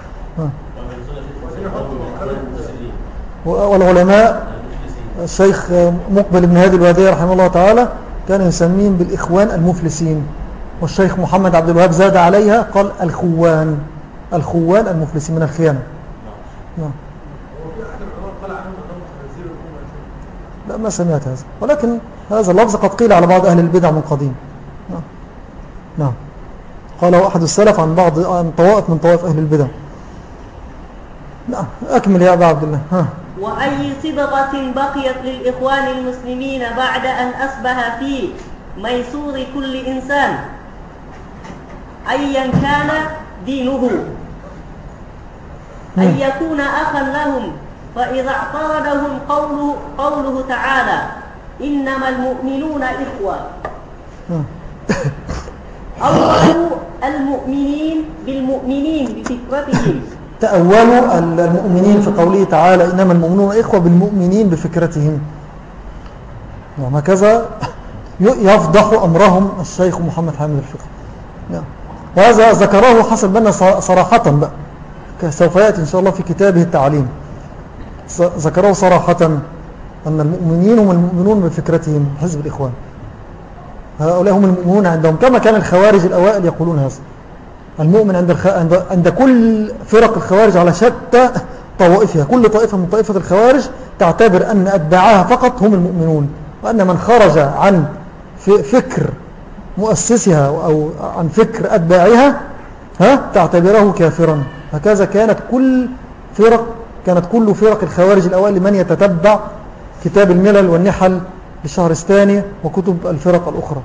والعلماء الشيخ مقبل بن هادي الوادي رحمه الله تعالى كان يسميهم بالإخوان المفلسين، والشيخ محمد عبد الوهاب زاد عليها قال الخوان، الخوان المفلسين من الخيانة. نعم. لا ما سمعت هذا، ولكن هذا اللفظ قد قيل على بعض أهل البدع من قديم. نعم. نعم. قاله أحد السلف عن بعض عن طوائف من طوائف أهل البدع. نعم. أكمل يا أبا عبد الله. ها. وأي صبغة بقيت للإخوان المسلمين بعد أن أصبح في ميسور كل إنسان أيا كان دينه أن يكون أخا لهم، فإذا اعترضهم قوله, قوله تعالى إنما المؤمنون إخوة أولوا المؤمنين بالمؤمنين بفكرتهم. تأولوا المؤمنين في قوله تعالى إنما المؤمنون إخوة بالمؤمنين بفكرتهم. وهكذا يفضح أمرهم الشيخ محمد حامد الفقي. وهذا ذكره حسن البنا صراحة بقى، سوف يأتي إن شاء الله في كتابه التعليم، ذكره صراحة أن المؤمنين هم المؤمنون بفكرتهم حزب الإخوان، هؤلاء هم المؤمنون عندهم، كما كان الخوارج الأوائل يقولون هذا. المؤمن عند, الخ... عند كل فرق الخوارج على شتى طوائفها، كل طائفة من طائفة الخوارج تعتبر أن أتباعها فقط هم المؤمنون، وأن من خرج عن فكر مؤسسها أو عن فكر أتباعها ها تعتبره كافرا. هكذا كانت كل فرق كانت كل فرق الخوارج الأوائل لمن يتتبع كتاب الملل والنحل للشهرستاني وكتب الفرق الأخرى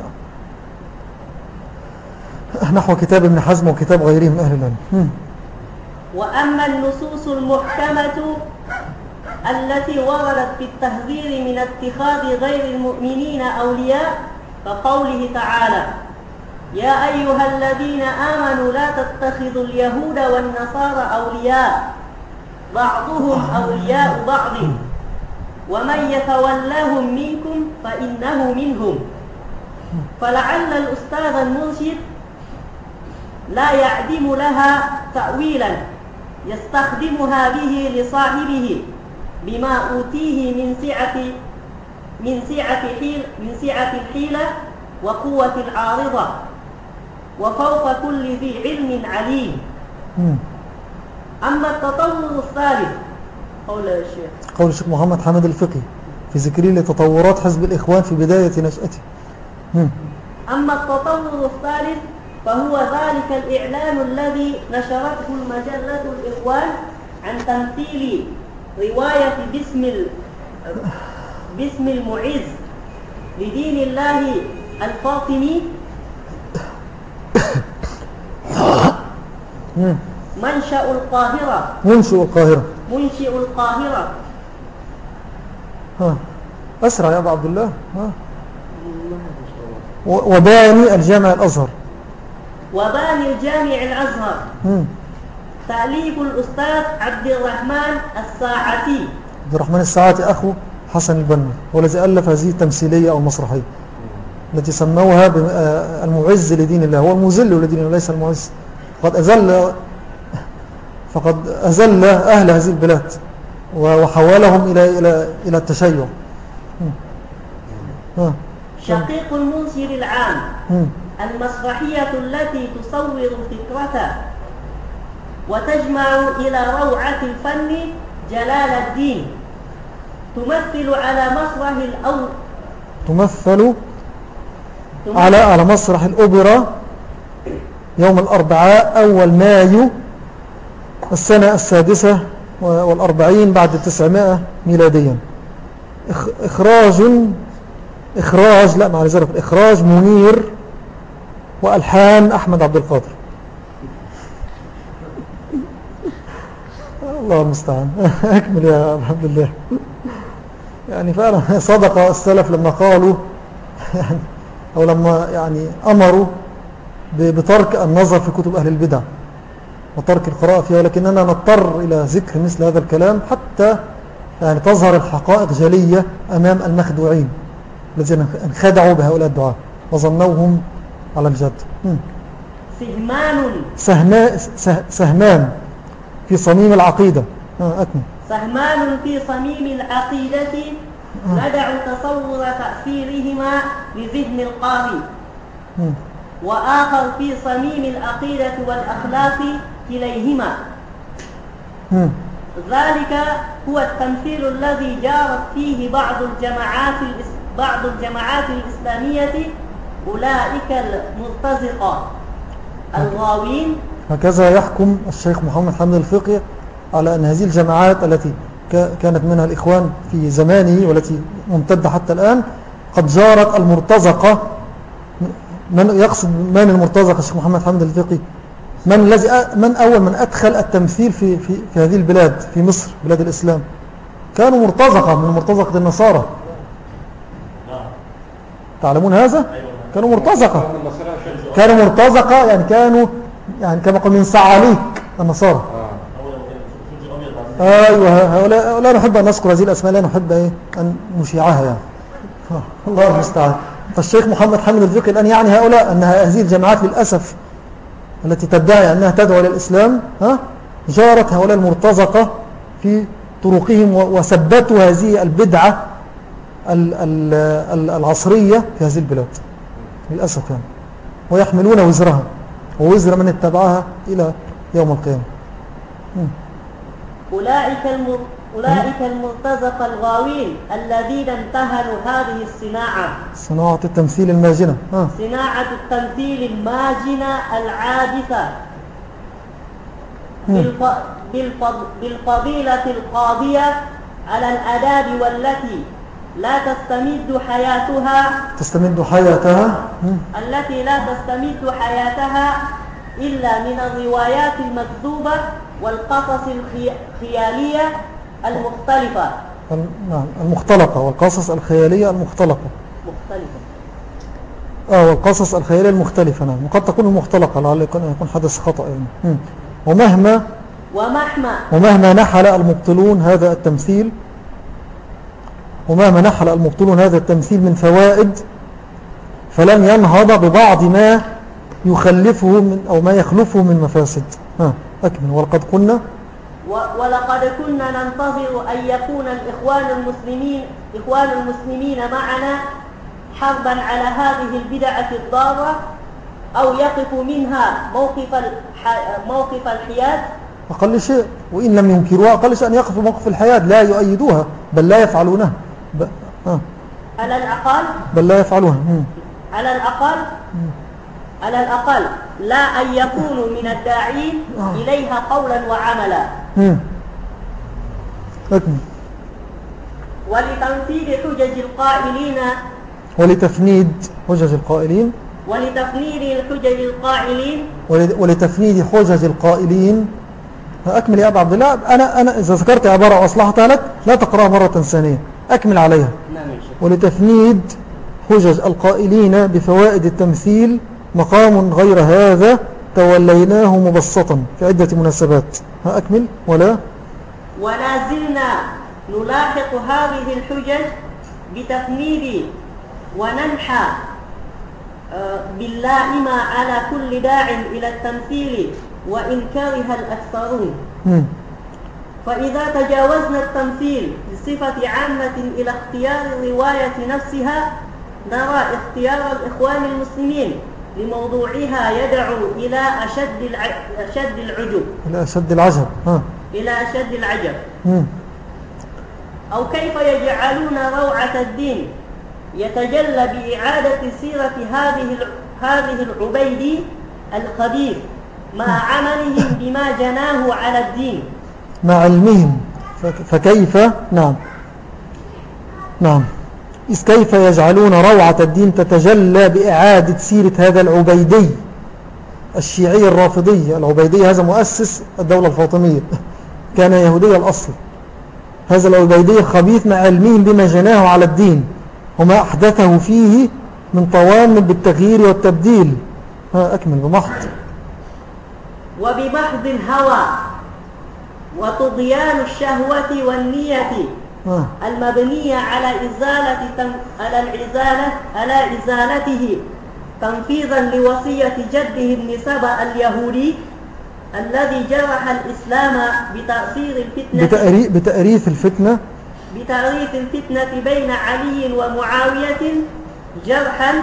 نحو كتاب ابن حزم وكتاب غيره من أهل العلم. وأما النصوص المحكمة التي وردت في التحذير من اتخاذ غير المؤمنين أولياء فقوله تعالى يا أيها الذين آمنوا لا تتخذوا اليهود والنصارى أولياء بعضهم أولياء بعض ومن يتولهم منكم فإنه منهم. فلعل الأستاذ المرشد لا يعدم لها تأويلا يستخدمها به لصاحبه بما أوتيه من سعة من سعة حيل من سعة الحيلة وقوة العارضة وفوق كل ذي علم عليم. أما التطور الثالث قول الشيخ قول الشيخ محمد حامد الفقي في ذكره لتطورات حزب الإخوان في بداية نشأته. أما التطور الثالث فهو ذلك الإعلان الذي نشرته المجلة الإخوان عن تمثيل رواية باسم ال... باسم المعز لدين الله الفاطمي منشأ القاهرة منشئ القاهرة منشئ القاهرة ها أسرع يا أبو عبد الله. ها وباني الجامع الأزهر وباني الجامع الأزهر مم. تأليف الأستاذ عبد الرحمن الساعتي. عبد الرحمن الساعتي أخو حسن البنا والذي ألف هذه التمثيلية أو المسرحية التي سموها المعز لدين الله. هو المذل لدين الله ليس المعز. فقد أزل فقد أزل أهل هذه البلاد وحولهم إلى إلى إلى التشيع. شقيق المنشر العام المسرحية التي تصور فكرة وتجمع إلى روعة الفن جلال الدين تمثل على مسرح الأول تمثل على على مسرح الأوبرا يوم الأربعاء أول مايو السنة السادسة والأربعين بعد التسعمائة ميلاديا. إخراج إخراج لا مع ذلك إخراج منير وألحان أحمد عبد القادر. الله المستعان. أكمل يا عبد الله. يعني فعلا صدق السلف لما قالوا يعني أو لما يعني أمروا بترك النظر في كتب أهل البدع وترك القراءة فيها، ولكننا نضطر إلى ذكر مثل هذا الكلام حتى يعني تظهر الحقائق جلية أمام المخدوعين الذين انخدعوا بهؤلاء الدعاة وظنوهم على الجد. سهمان سهما سهمان في صميم العقيدة. أكمل. سهمان في صميم العقيدة ندع تصور تأثيرهما لذهن القارئ، وآخر في صميم العقيدة والأخلاق كليهما. ذلك هو التمثيل الذي جارت فيه بعض الجماعات بعض الجماعات الإسلامية أولئك المرتزقة الغاوين. هكذا يحكم الشيخ محمد حامد الفقي على أن هذه الجماعات التي كانت منها الإخوان في زمانه والتي ممتدة حتى الآن قد جارت المرتزقة. من يقصد من المرتزقة الشيخ محمد حامد الفقي؟ من الذي من أول من أدخل التمثيل في, في, في هذه البلاد في مصر بلاد الإسلام؟ كانوا مرتزقة من مرتزقة النصارى. تعلمون هذا؟ كانوا مرتزقة كانوا مرتزقة يعني كانوا يعني كما قلنا من سعاليك النصارى. أيوة لا نحب أن نذكر هذه الأسماء، لا نحب إيه أن نشيعها يعني. الله المستعان. فالشيخ محمد حامد الفقي الآن يعني هؤلاء أن هذه الجماعات للأسف التي تدعي أنها تدعو إلى الإسلام ها جارت هؤلاء المرتزقة في طرقهم وثبتوا هذه البدعة العصرية في هذه البلاد للأسف يعني، ويحملون وزرها ووزر من اتبعها إلى يوم القيامة. أولئك الم... أولئك المرتزقة الغاوين الذين انتهلوا هذه الصناعة صناعة التمثيل الماجنة ها. صناعة التمثيل الماجنة العابثة بالف... بالف... بالفضيلة القاضية على الآداب والتي لا تستمد حياتها تستمد حياتها التي لا تستمد حياتها إلا من الروايات المكذوبة والقصص الخيالية المختلفة. نعم المختلقة والقصص الخيالية المختلقة مختلفة. آه والقصص الخيالية المختلفة. نعم وقد تكون المختلقة لعل يكون حدث خطأ يعني. ومهما ومهما ومهما نحل المبطلون هذا التمثيل ومهما نحل المبطلون هذا التمثيل من فوائد فلن ينهض ببعض ما يخلفه من أو ما يخلفه من مفاسد. ها أكمل. ولقد كنا ولقد كنا ننتظر أن يكون الإخوان المسلمين إخوان المسلمين معنا حربا على هذه البدعة الضارة أو يقف منها موقف موقف الحياد أقل شيء، وإن لم ينكروها أقل شيء أن يقفوا موقف الحياة، لا يؤيدوها بل لا يفعلونها. ب... آه. على الأقل بل لا يفعلوها. مم. على الأقل مم. على الأقل لا أن يكونوا من الداعين آه. إليها قولا وعملا. مم. أكمل. ولتنفيذ حجج القائلين ولتفنيد حجج القائلين ولتفنيد الحجج القائلين ولتفنيد حجج القائلين. أكمل يا أبا عبد الله. أنا, أنا إذا ذكرت عبارة وأصلحتها لك لا تقرأها مرة ثانية، أكمل عليها. ولتفنيد حجج القائلين بفوائد التمثيل مقام غير هذا توليناه مبسطا في عدة مناسبات. ها أكمل. ولا ولا زلنا نلاحق هذه الحجج بتفنيد وننحى باللائم على كل داع إلى التمثيل وإن كره الأكثرون. م. فإذا تجاوزنا التمثيل بصفة عامة إلى اختيار الرواية نفسها نرى اختيار الإخوان المسلمين لموضوعها يدعو إلى أشد أشد العجب إلى أشد العجب ها. إلى أشد العجب. م. أو كيف يجعلون روعة الدين يتجلى بإعادة سيرة هذه هذه العبيدي الخبير مع عملهم بما جناه على الدين، مع علمهم. فكيف نعم نعم إذ كيف يجعلون روعة الدين تتجلى بإعادة سيرة هذا العبيدي الشيعي الرافضي. العبيدي هذا مؤسس الدولة الفاطمية، كان يهودي الأصل. هذا العبيدي خبيث مع علمهم بما جناه على الدين وما أحدثه فيه من طوام بالتغيير والتبديل. ها أكمل. بمحض وبمحض الهوى وطغيان الشهوة والنية آه. المبنية على إزالة تم... على الإزالة على إزالته تنفيذا لوصية جده ابن سبأ اليهودي الذي جرح الإسلام بتأثير الفتنة بتأري... بتأريث الفتنة بتأريث الفتنة بين علي ومعاوية جرحا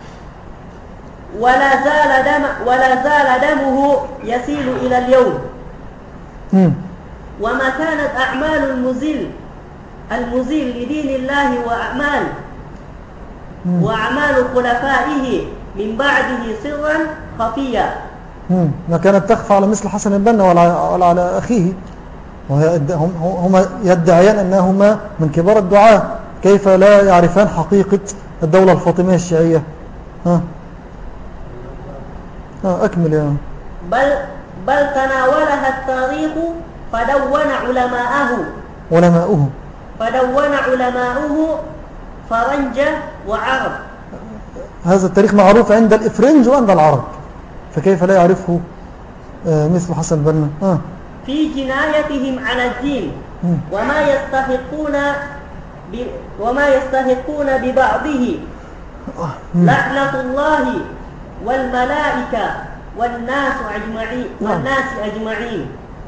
ولا زال دم ولا زال دمه يسيل إلى اليوم. م. وما كانت أعمال المزيل المزيل لدين الله وأعمال م. وأعمال خلفائه من بعده سرا خفيا. م. ما كانت تخفى على مثل حسن البنا ولا, ولا على أخيه، هم هم يدعيان أنهما من كبار الدعاة. كيف لا يعرفان حقيقة الدولة الفاطمية الشيعية؟ ها ها أكمل يا بل بل تناولها التاريخ فدون علماءه علماؤه فدون علماؤه فرنجة وعرب. هذا التاريخ معروف عند الإفرنج وعند العرب، فكيف لا يعرفه مثل حسن بنا؟ ها في جنايتهم على الدين وما يستحقون ب... وما يستحقون ببعضه لعنة الله والملائكة والناس أجمعين والناس أجمعين.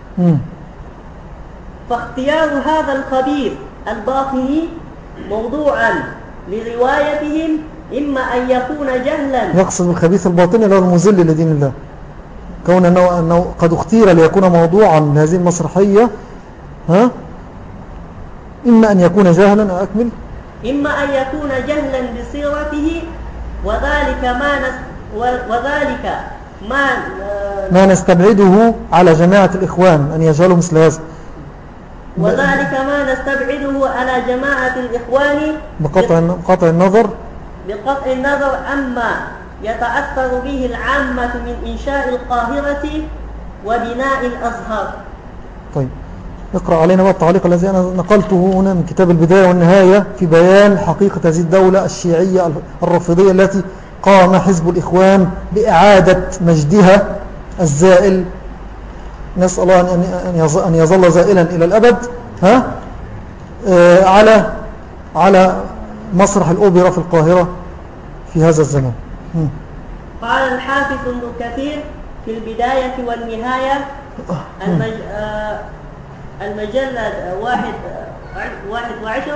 فاختيار هذا الخبير الباطني موضوعا لروايتهم إما أن يكون جهلا. يقصد بالخبيث الباطني اللي هو المذل لدين الله، كون أنه, أنه قد اختير ليكون موضوعا لهذه المسرحية. ها إما أن يكون جهلا. أكمل. إما أن يكون جهلا بصيرته وذلك ما نس وذلك ما ما نستبعده على جماعة الإخوان أن يجعلوا مثل هذا، وذلك ما نستبعده على جماعة الإخوان بقطع بقطع النظر بقطع النظر أما يتأثر به العامة من إنشاء القاهرة وبناء الأزهر. طيب اقرأ علينا بقى التعليق الذي أنا نقلته هنا من كتاب البداية والنهاية في بيان حقيقة هذه الدولة الشيعية الرافضية التي قام حزب الإخوان بإعادة مجدها الزائل. نسأل الله أن يظل زائلا إلى الأبد. ها آه على على مسرح الأوبرا في القاهرة في هذا الزمان. م. قال الحافظ ابن كثير في البداية والنهاية المج... آه المجلد واحد واحد وعشر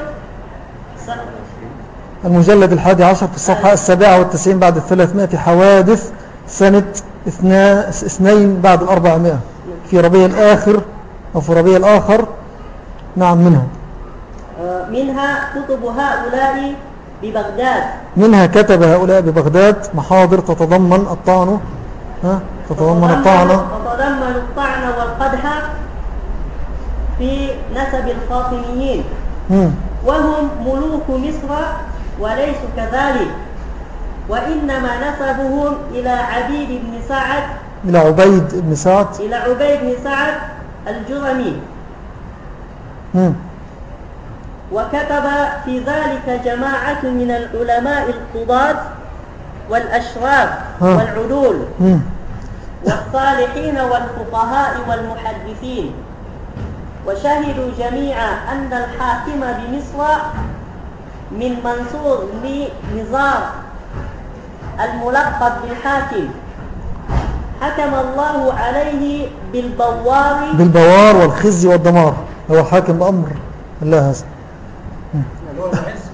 المجلد الحادي عشر في الصفحة السابعة والتسعين بعد الثلاثمائة حوادث سنة اثنين بعد الأربعمائة في ربيع الآخر أو في ربيع الآخر. نعم منها منها كتب هؤلاء ببغداد منها كتب هؤلاء ببغداد محاضر تتضمن الطعن ها تتضمن الطعن تتضمن الطعن والقدح في نسب الفاطميين مم. وهم ملوك مصر وليسوا كذلك، وإنما نسبهم إلى عبيد بن سعد إلى عبيد بن سعد إلى عبيد بن سعد الجرمي. مم. وكتب في ذلك جماعة من العلماء القضاة والأشراف ها. والعدول مم. والصالحين والفقهاء والمحدثين، وشهدوا جميعا أن الحاكم بمصر من منصور لنزار الملقب بالحاكم حكم الله عليه بالبوار بالبوار والخزي والدمار. هو حاكم بأمر الله هذا. اللي هو المعز.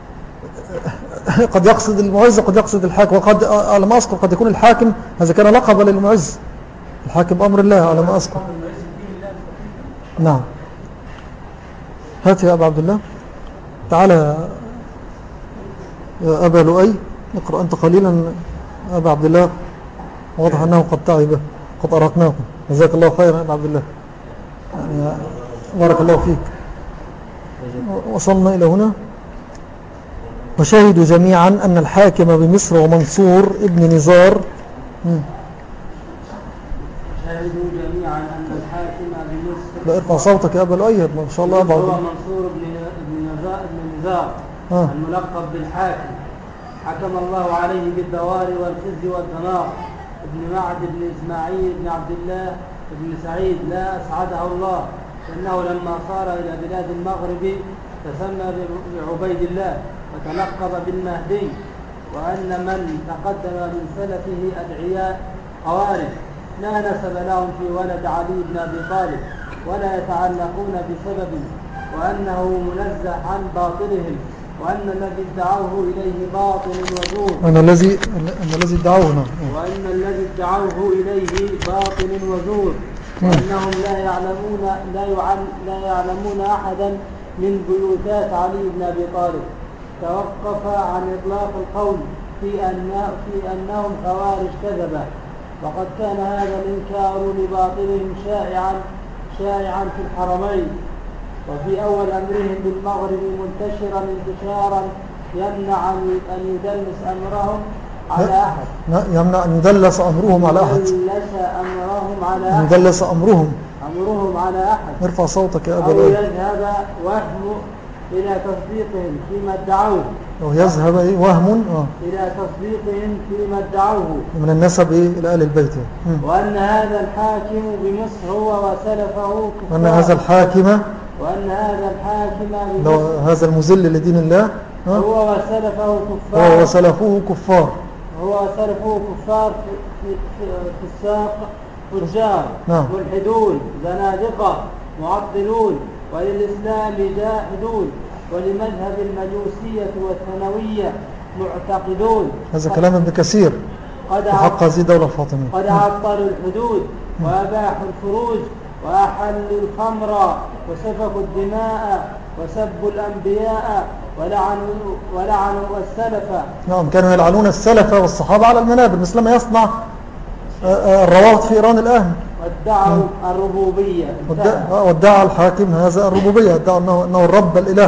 قد يقصد المعز قد يقصد الحاكم، وقد على ما أذكر قد يكون الحاكم هذا كان لقب للمعز، الحاكم بأمر الله على ما أذكر. نعم. هات يا أبا عبد الله، تعالى يا أبا لؤي اقرأ أنت قليلا. أبا عبد الله واضح أنه قد تعب، قد أرقناكم. جزاك الله خيرا يا أبا عبد الله، يعني بارك الله فيك. وصلنا إلى هنا. وشهدوا جميعا أن الحاكم بمصر ومنصور ابن نزار. شهدوا جميعا أن الحاكم بمصر لا ارفع صوتك يا أبا الأيد ما شاء الله. هو منصور بن نزار آه. الملقب بالحاكم حكم الله عليه بالدوار والخزي والدمار ابن معد بن إسماعيل بن عبد الله بن سعيد لا أسعده الله، لأنه لما صار إلى بلاد المغرب تسمى بعبيد الله وتلقب بالمهدي، وأن من تقدم من سلفه أدعياء خوارج لا نسب لهم في ولد علي بن أبي طالب ولا يتعلقون بسبب، وأنه منزه عن باطلهم، وأن الذي ادعوه إليه باطل وزور أن الذي أن الذي ادعوه وأن الذي ادعوه إليه باطل وزور وأنهم لا يعلمون لا, يعلم لا يعلمون أحدا من بيوتات علي بن أبي طالب. توقف عن إطلاق القول في, أن في أنهم خوارج كذبة، وقد كان هذا الإنكار لباطلهم شائعا شائعا في الحرمين وفي أول أمرهم بالمغرب منتشرا انتشارا يمنع أن يدلس أمرهم على أحد يمنع أن يدلس أمرهم على أحد يدلس أمرهم على أحد يدلس أمرهم أمرهم على أحد ارفع صوتك يا أبا أو لؤي. يذهب وهم إلى تصديقهم فيما ادعوه أو يذهب إيه وهم آه. إلى تصديقهم فيما ادعوه من النسب إيه إلى آل البيت. وأن هذا الحاكم بمصر هو وسلفه كفار وأن هذا الحاكم وأن هذا الحاكم لو بمصر هذا المذل لدين الله آه. هو وسلفه هو كفار وسلفوه كفار. هو وسلفه كفار في, في, في, في الساق فجار نعم. ملحدون زنادقة معطلون وللإسلام جاحدون ولمذهب المجوسية والثانوية معتقدون. هذا كلام ابن كثير قد وحق هذه الدولة الفاطمية. قد عطلوا الحدود وأباحوا الفروج وأحلوا الخمر وسفكوا الدماء وسبوا الأنبياء ولعنوا, ولعنوا السلف. نعم كانوا يلعنون السلف والصحابة على المنابر مثل ما يصنع الروابط في إيران الآن. وادعوا الربوبية وادعى الحاكم هذا الربوبية، ادعى أنه, أنه الرب الإله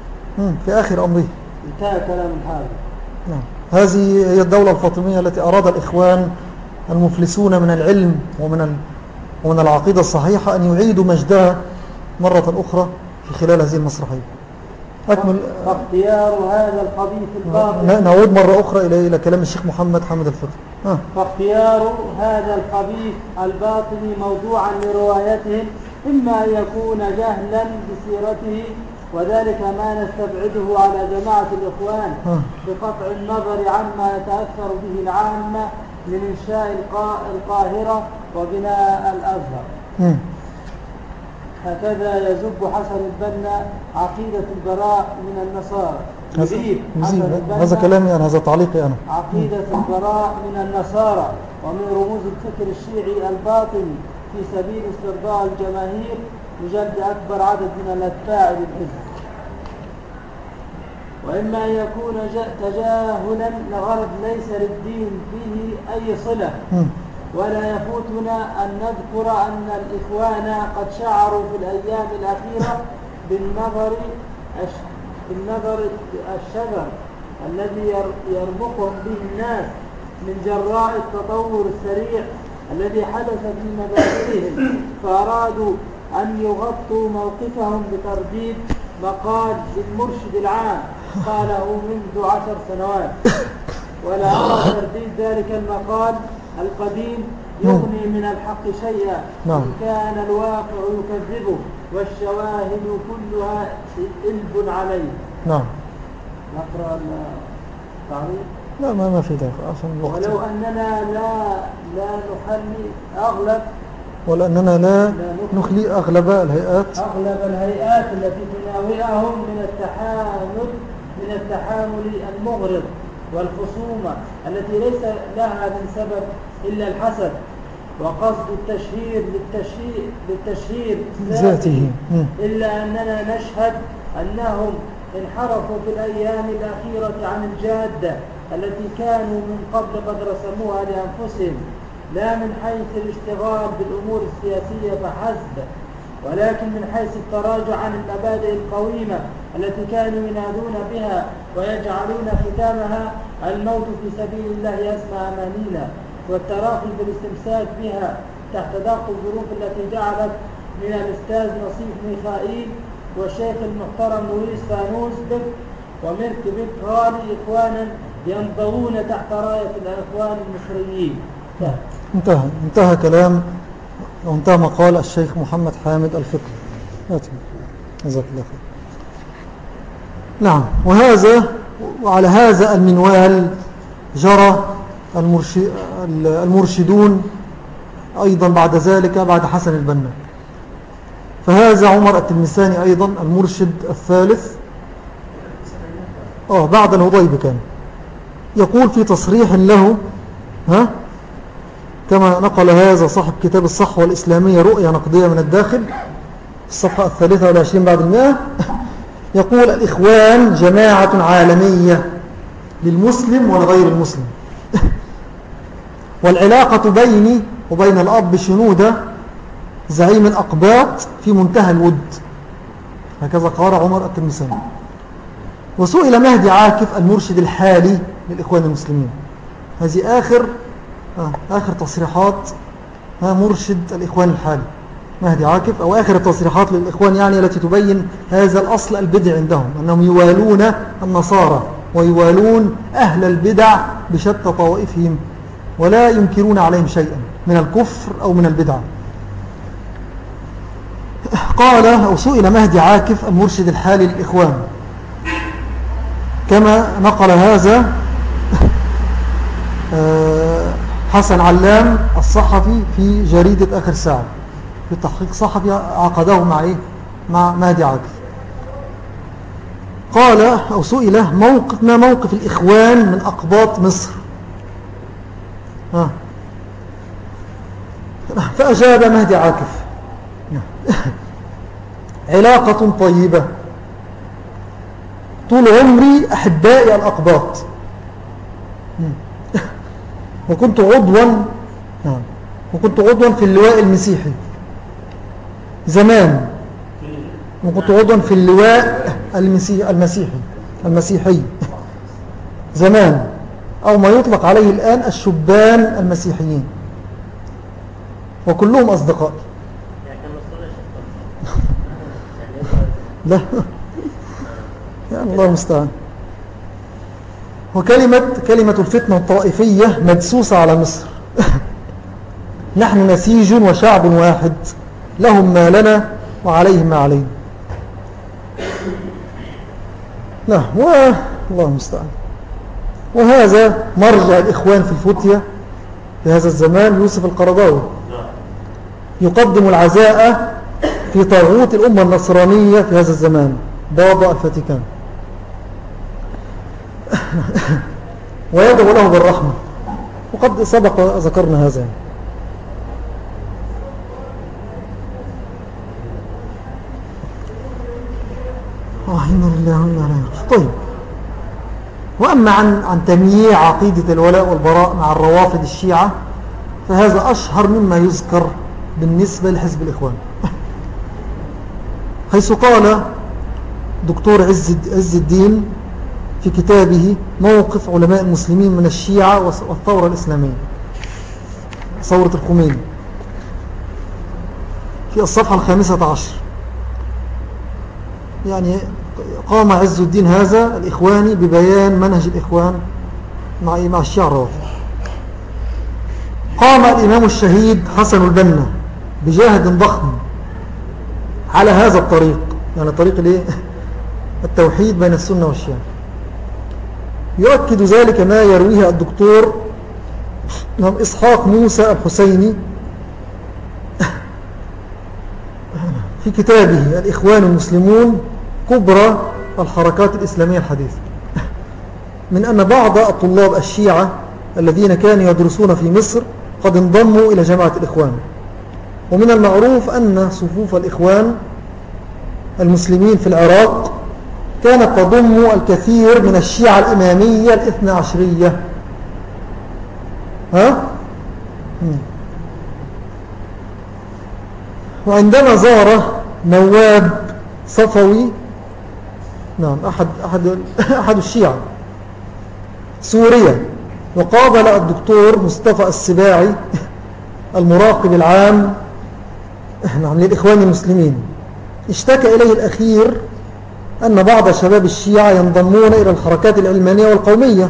في آخر أمره. انتهى كلام الحاكم. نعم. هذه هي الدولة الفاطمية التي أراد الإخوان المفلسون من العلم ومن ال... ومن العقيدة الصحيحة أن يعيدوا مجدها مرة أخرى في خلال هذه المسرحية. أكمل. فاختيار هذا الخبيث الباطل. نعود مرة أخرى إلى إلى كلام الشيخ محمد حامد الفقي. آه. فاختيار هذا الخبيث الباطل موضوعا لروايتهم إما أن يكون جهلا بسيرته، وذلك ما نستبعده على جماعة الإخوان آه. بقطع النظر عما يتأثر به العامة من إنشاء القاهرة وبناء الأزهر. م. هكذا يزب حسن البنا عقيدة البراء من النصارى. يزيد هذا كلامي أنا، هذا تعليقي أنا. عقيدة البراء من النصارى ومن رموز الفكر الشيعي الباطني في سبيل استرضاء الجماهير لجلب أكبر عدد من الأتباع للحزب، وإما أن يكون تجاهلا لغرض ليس للدين به أي صلة. ولا يفوتنا أن نذكر أن الإخوان قد شعروا في الأيام الأخيرة بالنظر بالنظر الشجر الذي يرمقهم به الناس من جراء التطور السريع الذي حدث في مبادئهم، فأرادوا أن يغطوا موقفهم بترديد مقال للمرشد العام قاله منذ عشر سنوات. ولا أرى ترديد ذلك المقال القديم يغني من الحق شيئا إن كان الواقع يكذبه والشواهد كلها إلب عليه. نعم. نقرأ التعريف. لا ما ما في ذلك عشان الوقت. ولو أننا لا لا نخلي أغلب ولا أننا لا نخلي أغلب الهيئات أغلب الهيئات التي تناوئهم من التحامل من التحامل المغرض والخصومة التي ليس لها من سبب إلا الحسد وقصد التشهير للتشهير, للتشهير ذاته، إلا أننا نشهد أنهم انحرفوا في الأيام الأخيرة عن الجادة التي كانوا من قبل قد رسموها لأنفسهم، لا من حيث الاشتغال بالأمور السياسية فحسب، ولكن من حيث التراجع عن المبادئ القويمة التي كانوا ينادون بها ويجعلون ختامها الموت في سبيل الله أسمى أمانينا، والتراخي بالاستمساك بها تحت ضغط الظروف التي جعلت من الأستاذ نصيف ميخائيل والشيخ المحترم لويس فانوس بك وميرك بك غالي إخوانا ينظرون تحت راية الإخوان المصريين. انتهى انتهى كلام وانتهى مقال الشيخ محمد حامد الفقي. جزاك الله خير. نعم. وهذا وعلى هذا المنوال جرى المرشدون أيضا بعد ذلك بعد حسن البنا. فهذا عمر التلمساني أيضا المرشد الثالث آه بعد الهضيب كان يقول في تصريح له ها كما نقل هذا صاحب كتاب الصحوة الإسلامية رؤية نقدية من الداخل الصفحة الثالثة والعشرين بعد المئة، يقول الإخوان جماعة عالمية للمسلم ولغير المسلم والعلاقة بيني وبين الأب شنودة زعيم الأقباط في منتهى الود. هكذا قال عمر التلمساني. وسئل مهدي عاكف المرشد الحالي للإخوان المسلمين، هذه آخر آه آخر تصريحات ها مرشد الإخوان الحالي مهدي عاكف، أو آخر التصريحات للإخوان يعني التي تبين هذا الأصل البدع عندهم، أنهم يوالون النصارى ويوالون أهل البدع بشتى طوائفهم ولا ينكرون عليهم شيئا من الكفر أو من البدع. قال أو سئل مهدي عاكف المرشد الحالي للإخوان كما نقل هذا حسن علام الصحفي في جريدة آخر ساعة في تحقيق صحفي عقده مع إيه؟ مع مهدي عاكف. قال أو سئل موقف ما موقف الإخوان من أقباط مصر، ها فأجاب مهدي عاكف علاقة طيبة طول عمري أحبائي الأقباط وكنت عضوا وكنت عضوا في اللواء المسيحي زمان، وكنت عضوا في اللواء المسيحي المسيحي المسيحي زمان، أو ما يطلق عليه الآن الشبان المسيحيين، وكلهم أصدقائي. لا يعني الله المستعان. وكلمة كلمة الفتنة الطائفية مدسوسة على مصر نحن نسيج وشعب واحد لهم ما لنا وعليهم ما علينا. لا والله المستعان. وهذا مرجع الإخوان في الفتية في هذا الزمان يوسف القرضاوي يقدم العزاء في طاغوت الأمة النصرانية في هذا الزمان بابا الفاتيكان ويدعو له بالرحمة، وقد سبق ذكرنا هذا. إنا لله وإنا إليه راجعون. طيب، وأما عن عن تمييع عقيدة الولاء والبراء مع الروافض الشيعة فهذا أشهر مما يذكر بالنسبة لحزب الإخوان، حيث قال دكتور عز عز الدين في كتابه موقف علماء المسلمين من الشيعة والثورة الإسلامية، ثورة الخميني، في الصفحة الخامسة عشر، يعني قام عز الدين هذا الإخواني ببيان منهج الإخوان مع مع الشيعة الرافضة. قام الإمام الشهيد حسن البنا بجهد ضخم على هذا الطريق، يعني طريق الايه؟ التوحيد بين السنة والشيعة. يؤكد ذلك ما يرويه الدكتور إسحاق موسى الحسيني في كتابه الإخوان المسلمون كبرى الحركات الإسلامية الحديثة، من أن بعض الطلاب الشيعة الذين كانوا يدرسون في مصر قد انضموا إلى جامعة الإخوان. ومن المعروف أن صفوف الإخوان المسلمين في العراق كانت تضم الكثير من الشيعة الإمامية الاثنى عشرية. ها؟ وعندما زار نواب صفوي، نعم أحد, أحد, أحد الشيعة سوريا، وقابل الدكتور مصطفى السباعي المراقب العام نعم للإخوان المسلمين، اشتكى إليه الأخير أن بعض شباب الشيعة ينضمون إلى الحركات العلمانية والقومية،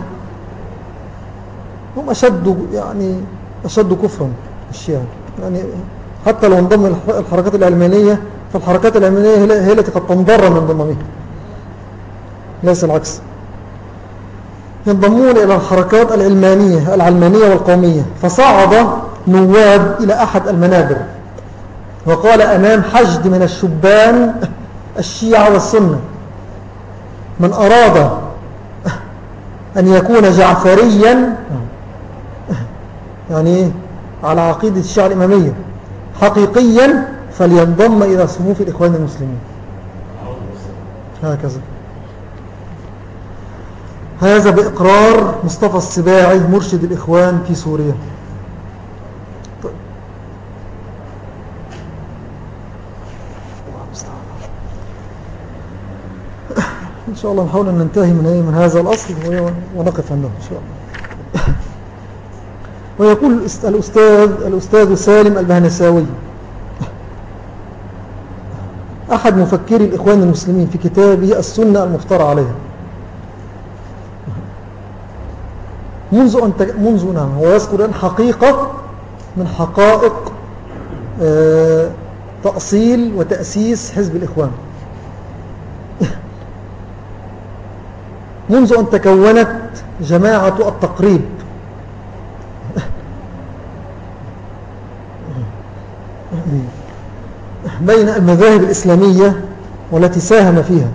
هم أشد يعني أشد كفرا الشيعة، يعني حتى لو انضم الحركات العلمانية فالحركات العلمانية هي التي قد تنضر من ضمنها، ليس العكس. ينضمون إلى الحركات العلمانية العلمانية والقومية. فصعد نواب إلى أحد المنابر وقال أمام حشد من الشبان الشيعة والسنة: من أراد أن يكون جعفريا، يعني على عقيدة الشيعة الإمامية حقيقيا، فلينضم إلى صفوف الإخوان المسلمين. هكذا. هذا بإقرار مصطفى السباعي مرشد الإخوان في سوريا. طيب. إن شاء الله نحاول أن ننتهي من من هذا الأصل ونقف عنده إن شاء الله. ويقول الأستاذ الأستاذ سالم البهنساوي أحد مفكري الإخوان المسلمين في كتابه السنة المفترى عليها: منذ أن منذ نعم هو يذكر أن حقيقة من حقائق آه تأصيل وتأسيس حزب الإخوان، منذ أن تكونت جماعة التقريب بين المذاهب الإسلامية والتي ساهم فيها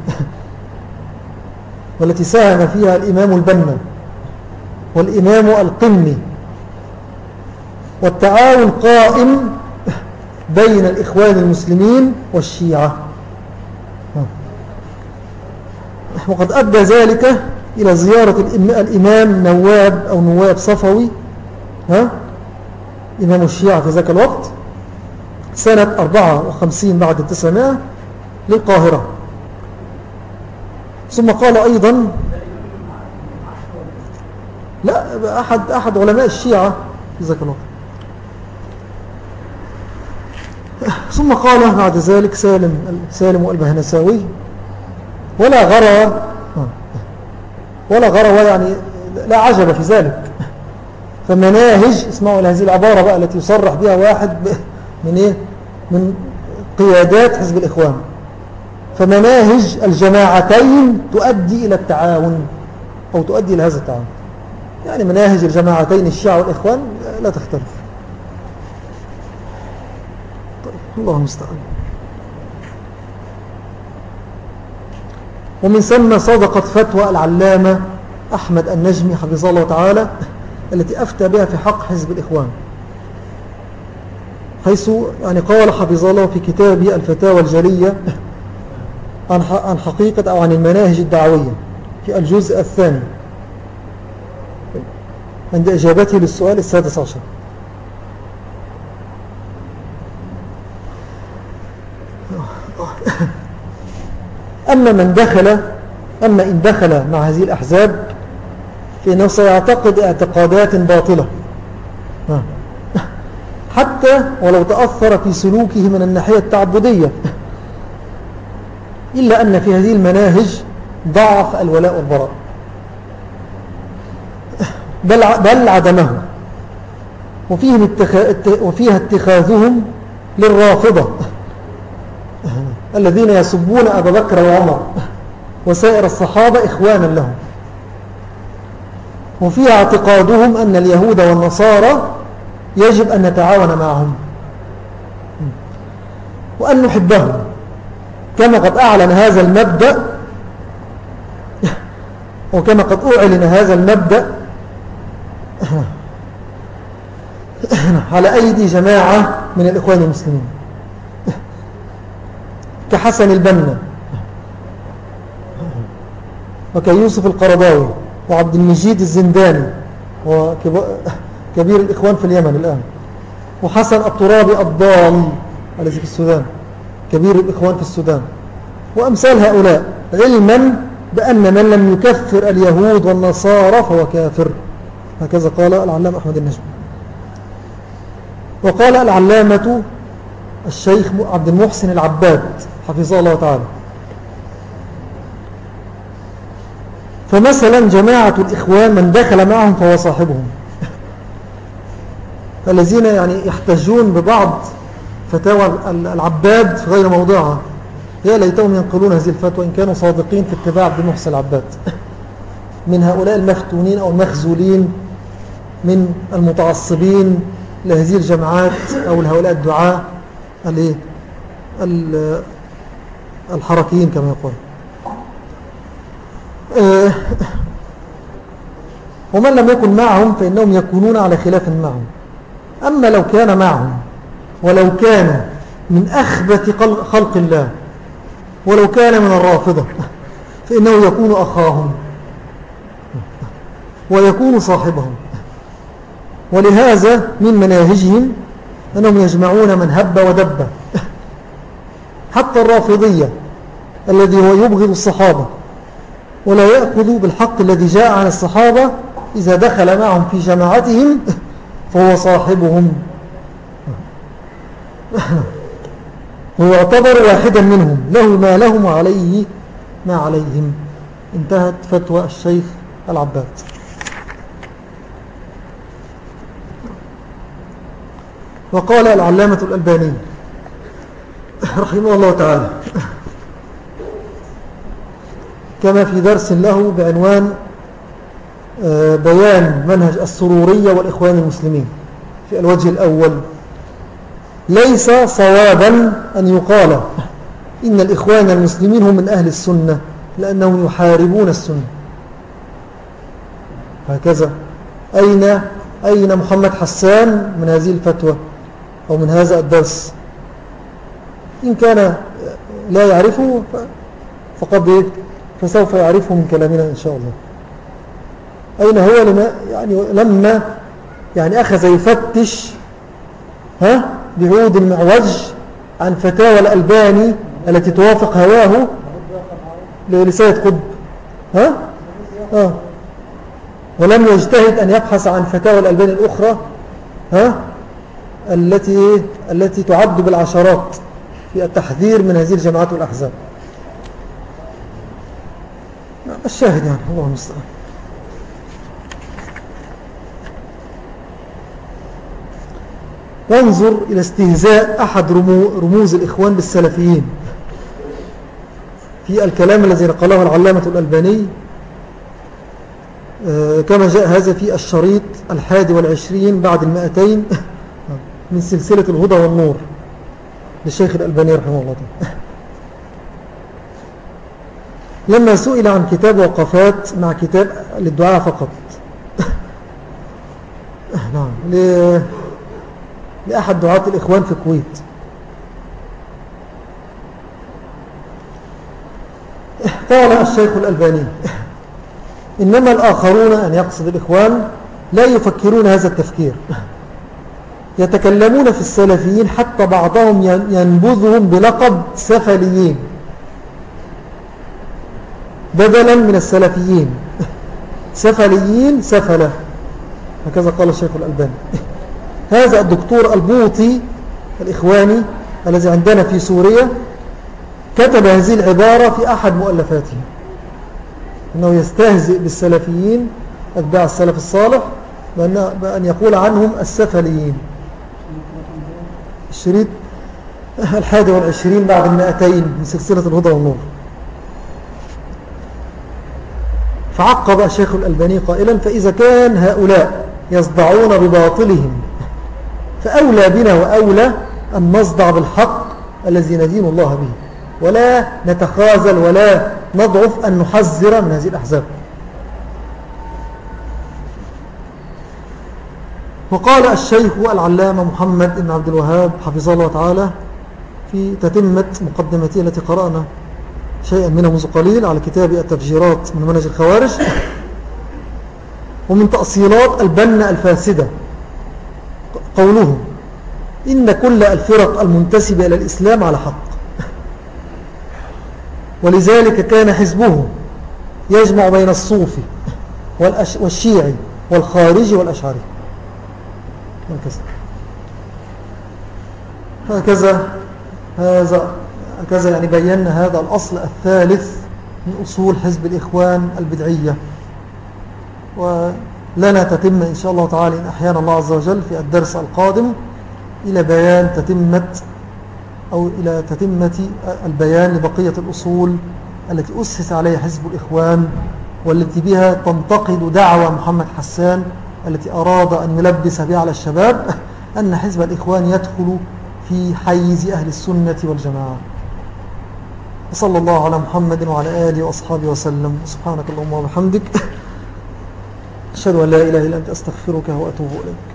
والتي ساهم فيها الإمام البنا والإمام القمي، والتعاون قائم بين الإخوان المسلمين والشيعة، وقد أدى ذلك إلى زيارة الإمام نواب أو نواب صفوي ها إمام الشيعة في ذاك الوقت سنة أربعة وخمسين بعد التسعمائة للقاهرة. ثم قال أيضا لا أحد, أحد علماء الشيعة في ذاك الوقت. ثم قال بعد ذلك سالم سالم البهنساوي: ولا غرى ولا غرى يعني لا عجب في ذلك، فمناهج، اسمعوا هذه العبارة بقى التي يصرح بها واحد من إيه من قيادات حزب الإخوان: فمناهج الجماعتين تؤدي إلى التعاون أو تؤدي إلى هذا التعاون، يعني مناهج الجماعتين الشيعة والإخوان لا تختلف. طيب الله المستعان. ومن ثم صدقت فتوى العلامة أحمد النجمي حفظه الله تعالى التي أفتى بها في حق حزب الإخوان، حيث يعني قال حفظه الله في كتابه الفتاوى الجلية عن عن حقيقة أو عن المناهج الدعوية في الجزء الثاني عند إجابته للسؤال السادس عشر. أما من دخل أما إن دخل مع هذه الأحزاب فإنه سيعتقد اعتقادات باطلة حتى ولو تأثر في سلوكه من الناحية التعبدية، إلا أن في هذه المناهج ضعف الولاء والبراء بل, بل عدمه، وفيهم اتخ... وفيها اتخاذهم للرافضة الذين يسبون أبا بكر وعمر وسائر الصحابة إخوانا لهم، وفيها اعتقادهم أن اليهود والنصارى يجب أن نتعاون معهم وأن نحبهم، كما قد أعلن هذا المبدأ وكما قد أعلن هذا المبدأ على أيدي جماعة من الإخوان المسلمين كحسن البنا وكيوسف القرضاوي وعبد المجيد الزنداني وكبير الإخوان في اليمن الآن، وحسن الترابي الضال الذي في السودان كبير الإخوان في السودان، وأمثال هؤلاء، علما بأن من لم يكفر اليهود والنصارى فهو كافر. هكذا قال العلامة أحمد النجمي. وقال العلامة الشيخ عبد المحسن العباد حفظه الله تعالى: فمثلا جماعة الإخوان من دخل معهم فهو صاحبهم، الذين يعني يحتجون ببعض فتاوى العباد في غير موضعها، يا ليتهم ينقلون هذه الفتوى إن كانوا صادقين في اتباع عبد المحسن العباد من هؤلاء المفتونين أو المخزولين من المتعصبين لهذه الجماعات أو لهؤلاء الدعاء الحركيين كما يقول. ومن لم يكن معهم فإنهم يكونون على خلاف معهم. أما لو كان معهم ولو كان من أخبث خلق الله ولو كان من الرافضة فإنه يكون أخاهم ويكون صاحبهم. ولهذا من مناهجهم أنهم يجمعون من هب ودب، حتى الرافضية الذي هو يبغض الصحابة ولا يأخذ بالحق الذي جاء عن الصحابة، إذا دخل معهم في جماعتهم فهو صاحبهم ويعتبر واحدا منهم، له ما لهم وعليه ما عليهم. انتهت فتوى الشيخ العباد. وقال العلامة الألباني رحمه الله تعالى كما في درس له بعنوان بيان منهج السرورية والإخوان المسلمين في الوجه الأول: ليس صوابا أن يقال إن الإخوان المسلمين هم من أهل السنة لأنهم يحاربون السنة. هكذا أين أين محمد حسان من هذه الفتوى أو من هذا الدرس؟ إن كان لا يعرفه فقد فسوف يعرفه من كلامنا إن شاء الله. أين هو لما يعني لما يعني أخذ يفتش ها بعود المعوج عن فتاوى الألباني التي توافق هواه لسيد قطب، ها آه. ولم يجتهد أن يبحث عن فتاوى الألباني الأخرى ها التي التي تعد بالعشرات في التحذير من هذه الجماعات والأحزاب. الشاهد يعني الله المستعان. وانظر إلى استهزاء أحد رموز الإخوان بالسلفيين في الكلام الذي نقله العلامة الألباني، كما جاء هذا في الشريط الحادي والعشرين بعد المائتين من سلسلة الهدى والنور للشيخ الألباني رحمه الله تعالى، لما سئل عن كتاب وقفات مع كتاب للدعاء فقط نعم لأحد دعاة الإخوان في الكويت، قال الشيخ الألباني إنما الآخرون أن يقصد الإخوان لا يفكرون هذا التفكير، يتكلمون في السلفيين حتى بعضهم ينبذهم بلقب سفليين بدلا من السلفيين. سفليين سفلة، هكذا قال الشيخ الألباني. هذا الدكتور البوطي الإخواني الذي عندنا في سوريا كتب هذه العبارة في أحد مؤلفاته، أنه يستهزئ بالسلفيين أتباع السلف الصالح بأن يقول عنهم السفليين. الشريط الحادي والعشرين بعد المائتين من سلسلة الهدى والنور. فعقب الشيخ الألباني قائلا فإذا كان هؤلاء يصدعون بباطلهم فأولى بنا وأولى أن نصدع بالحق الذي ندين الله به، ولا نتخاذل ولا نضعف أن نحذر من هذه الأحزاب. وقال الشيخ العلامة محمد بن عبد الوهاب حفظه الله تعالى في تتمة مقدمته التي قرأنا شيئا منها منذ قليل على كتاب التفجيرات من منهج الخوارج: ومن تأصيلات البنة الفاسدة قوله إن كل الفرق المنتسبة إلى الإسلام على حق، ولذلك كان حزبه يجمع بين الصوفي والشيعي والخارجي والأشعري. هكذا هذا هكذا يعني بينا هذا الأصل الثالث من أصول حزب الإخوان البدعية. ولنا تتم إن شاء الله تعالى إن أحيانا الله عز وجل في الدرس القادم إلى بيان تتمة أو إلى تتمة البيان لبقية الأصول التي أسس عليها حزب الإخوان، والتي بها تنتقد دعوة محمد حسان التي أراد أن يلبس بها على الشباب أن حزب الإخوان يدخل في حيز أهل السنة والجماعة. وصلى الله على محمد وعلى آله وأصحابه وسلم. سبحانك اللهم وبحمدك، أشهد أن لا إله إلا أنت، أستغفرك وأتوب إليك.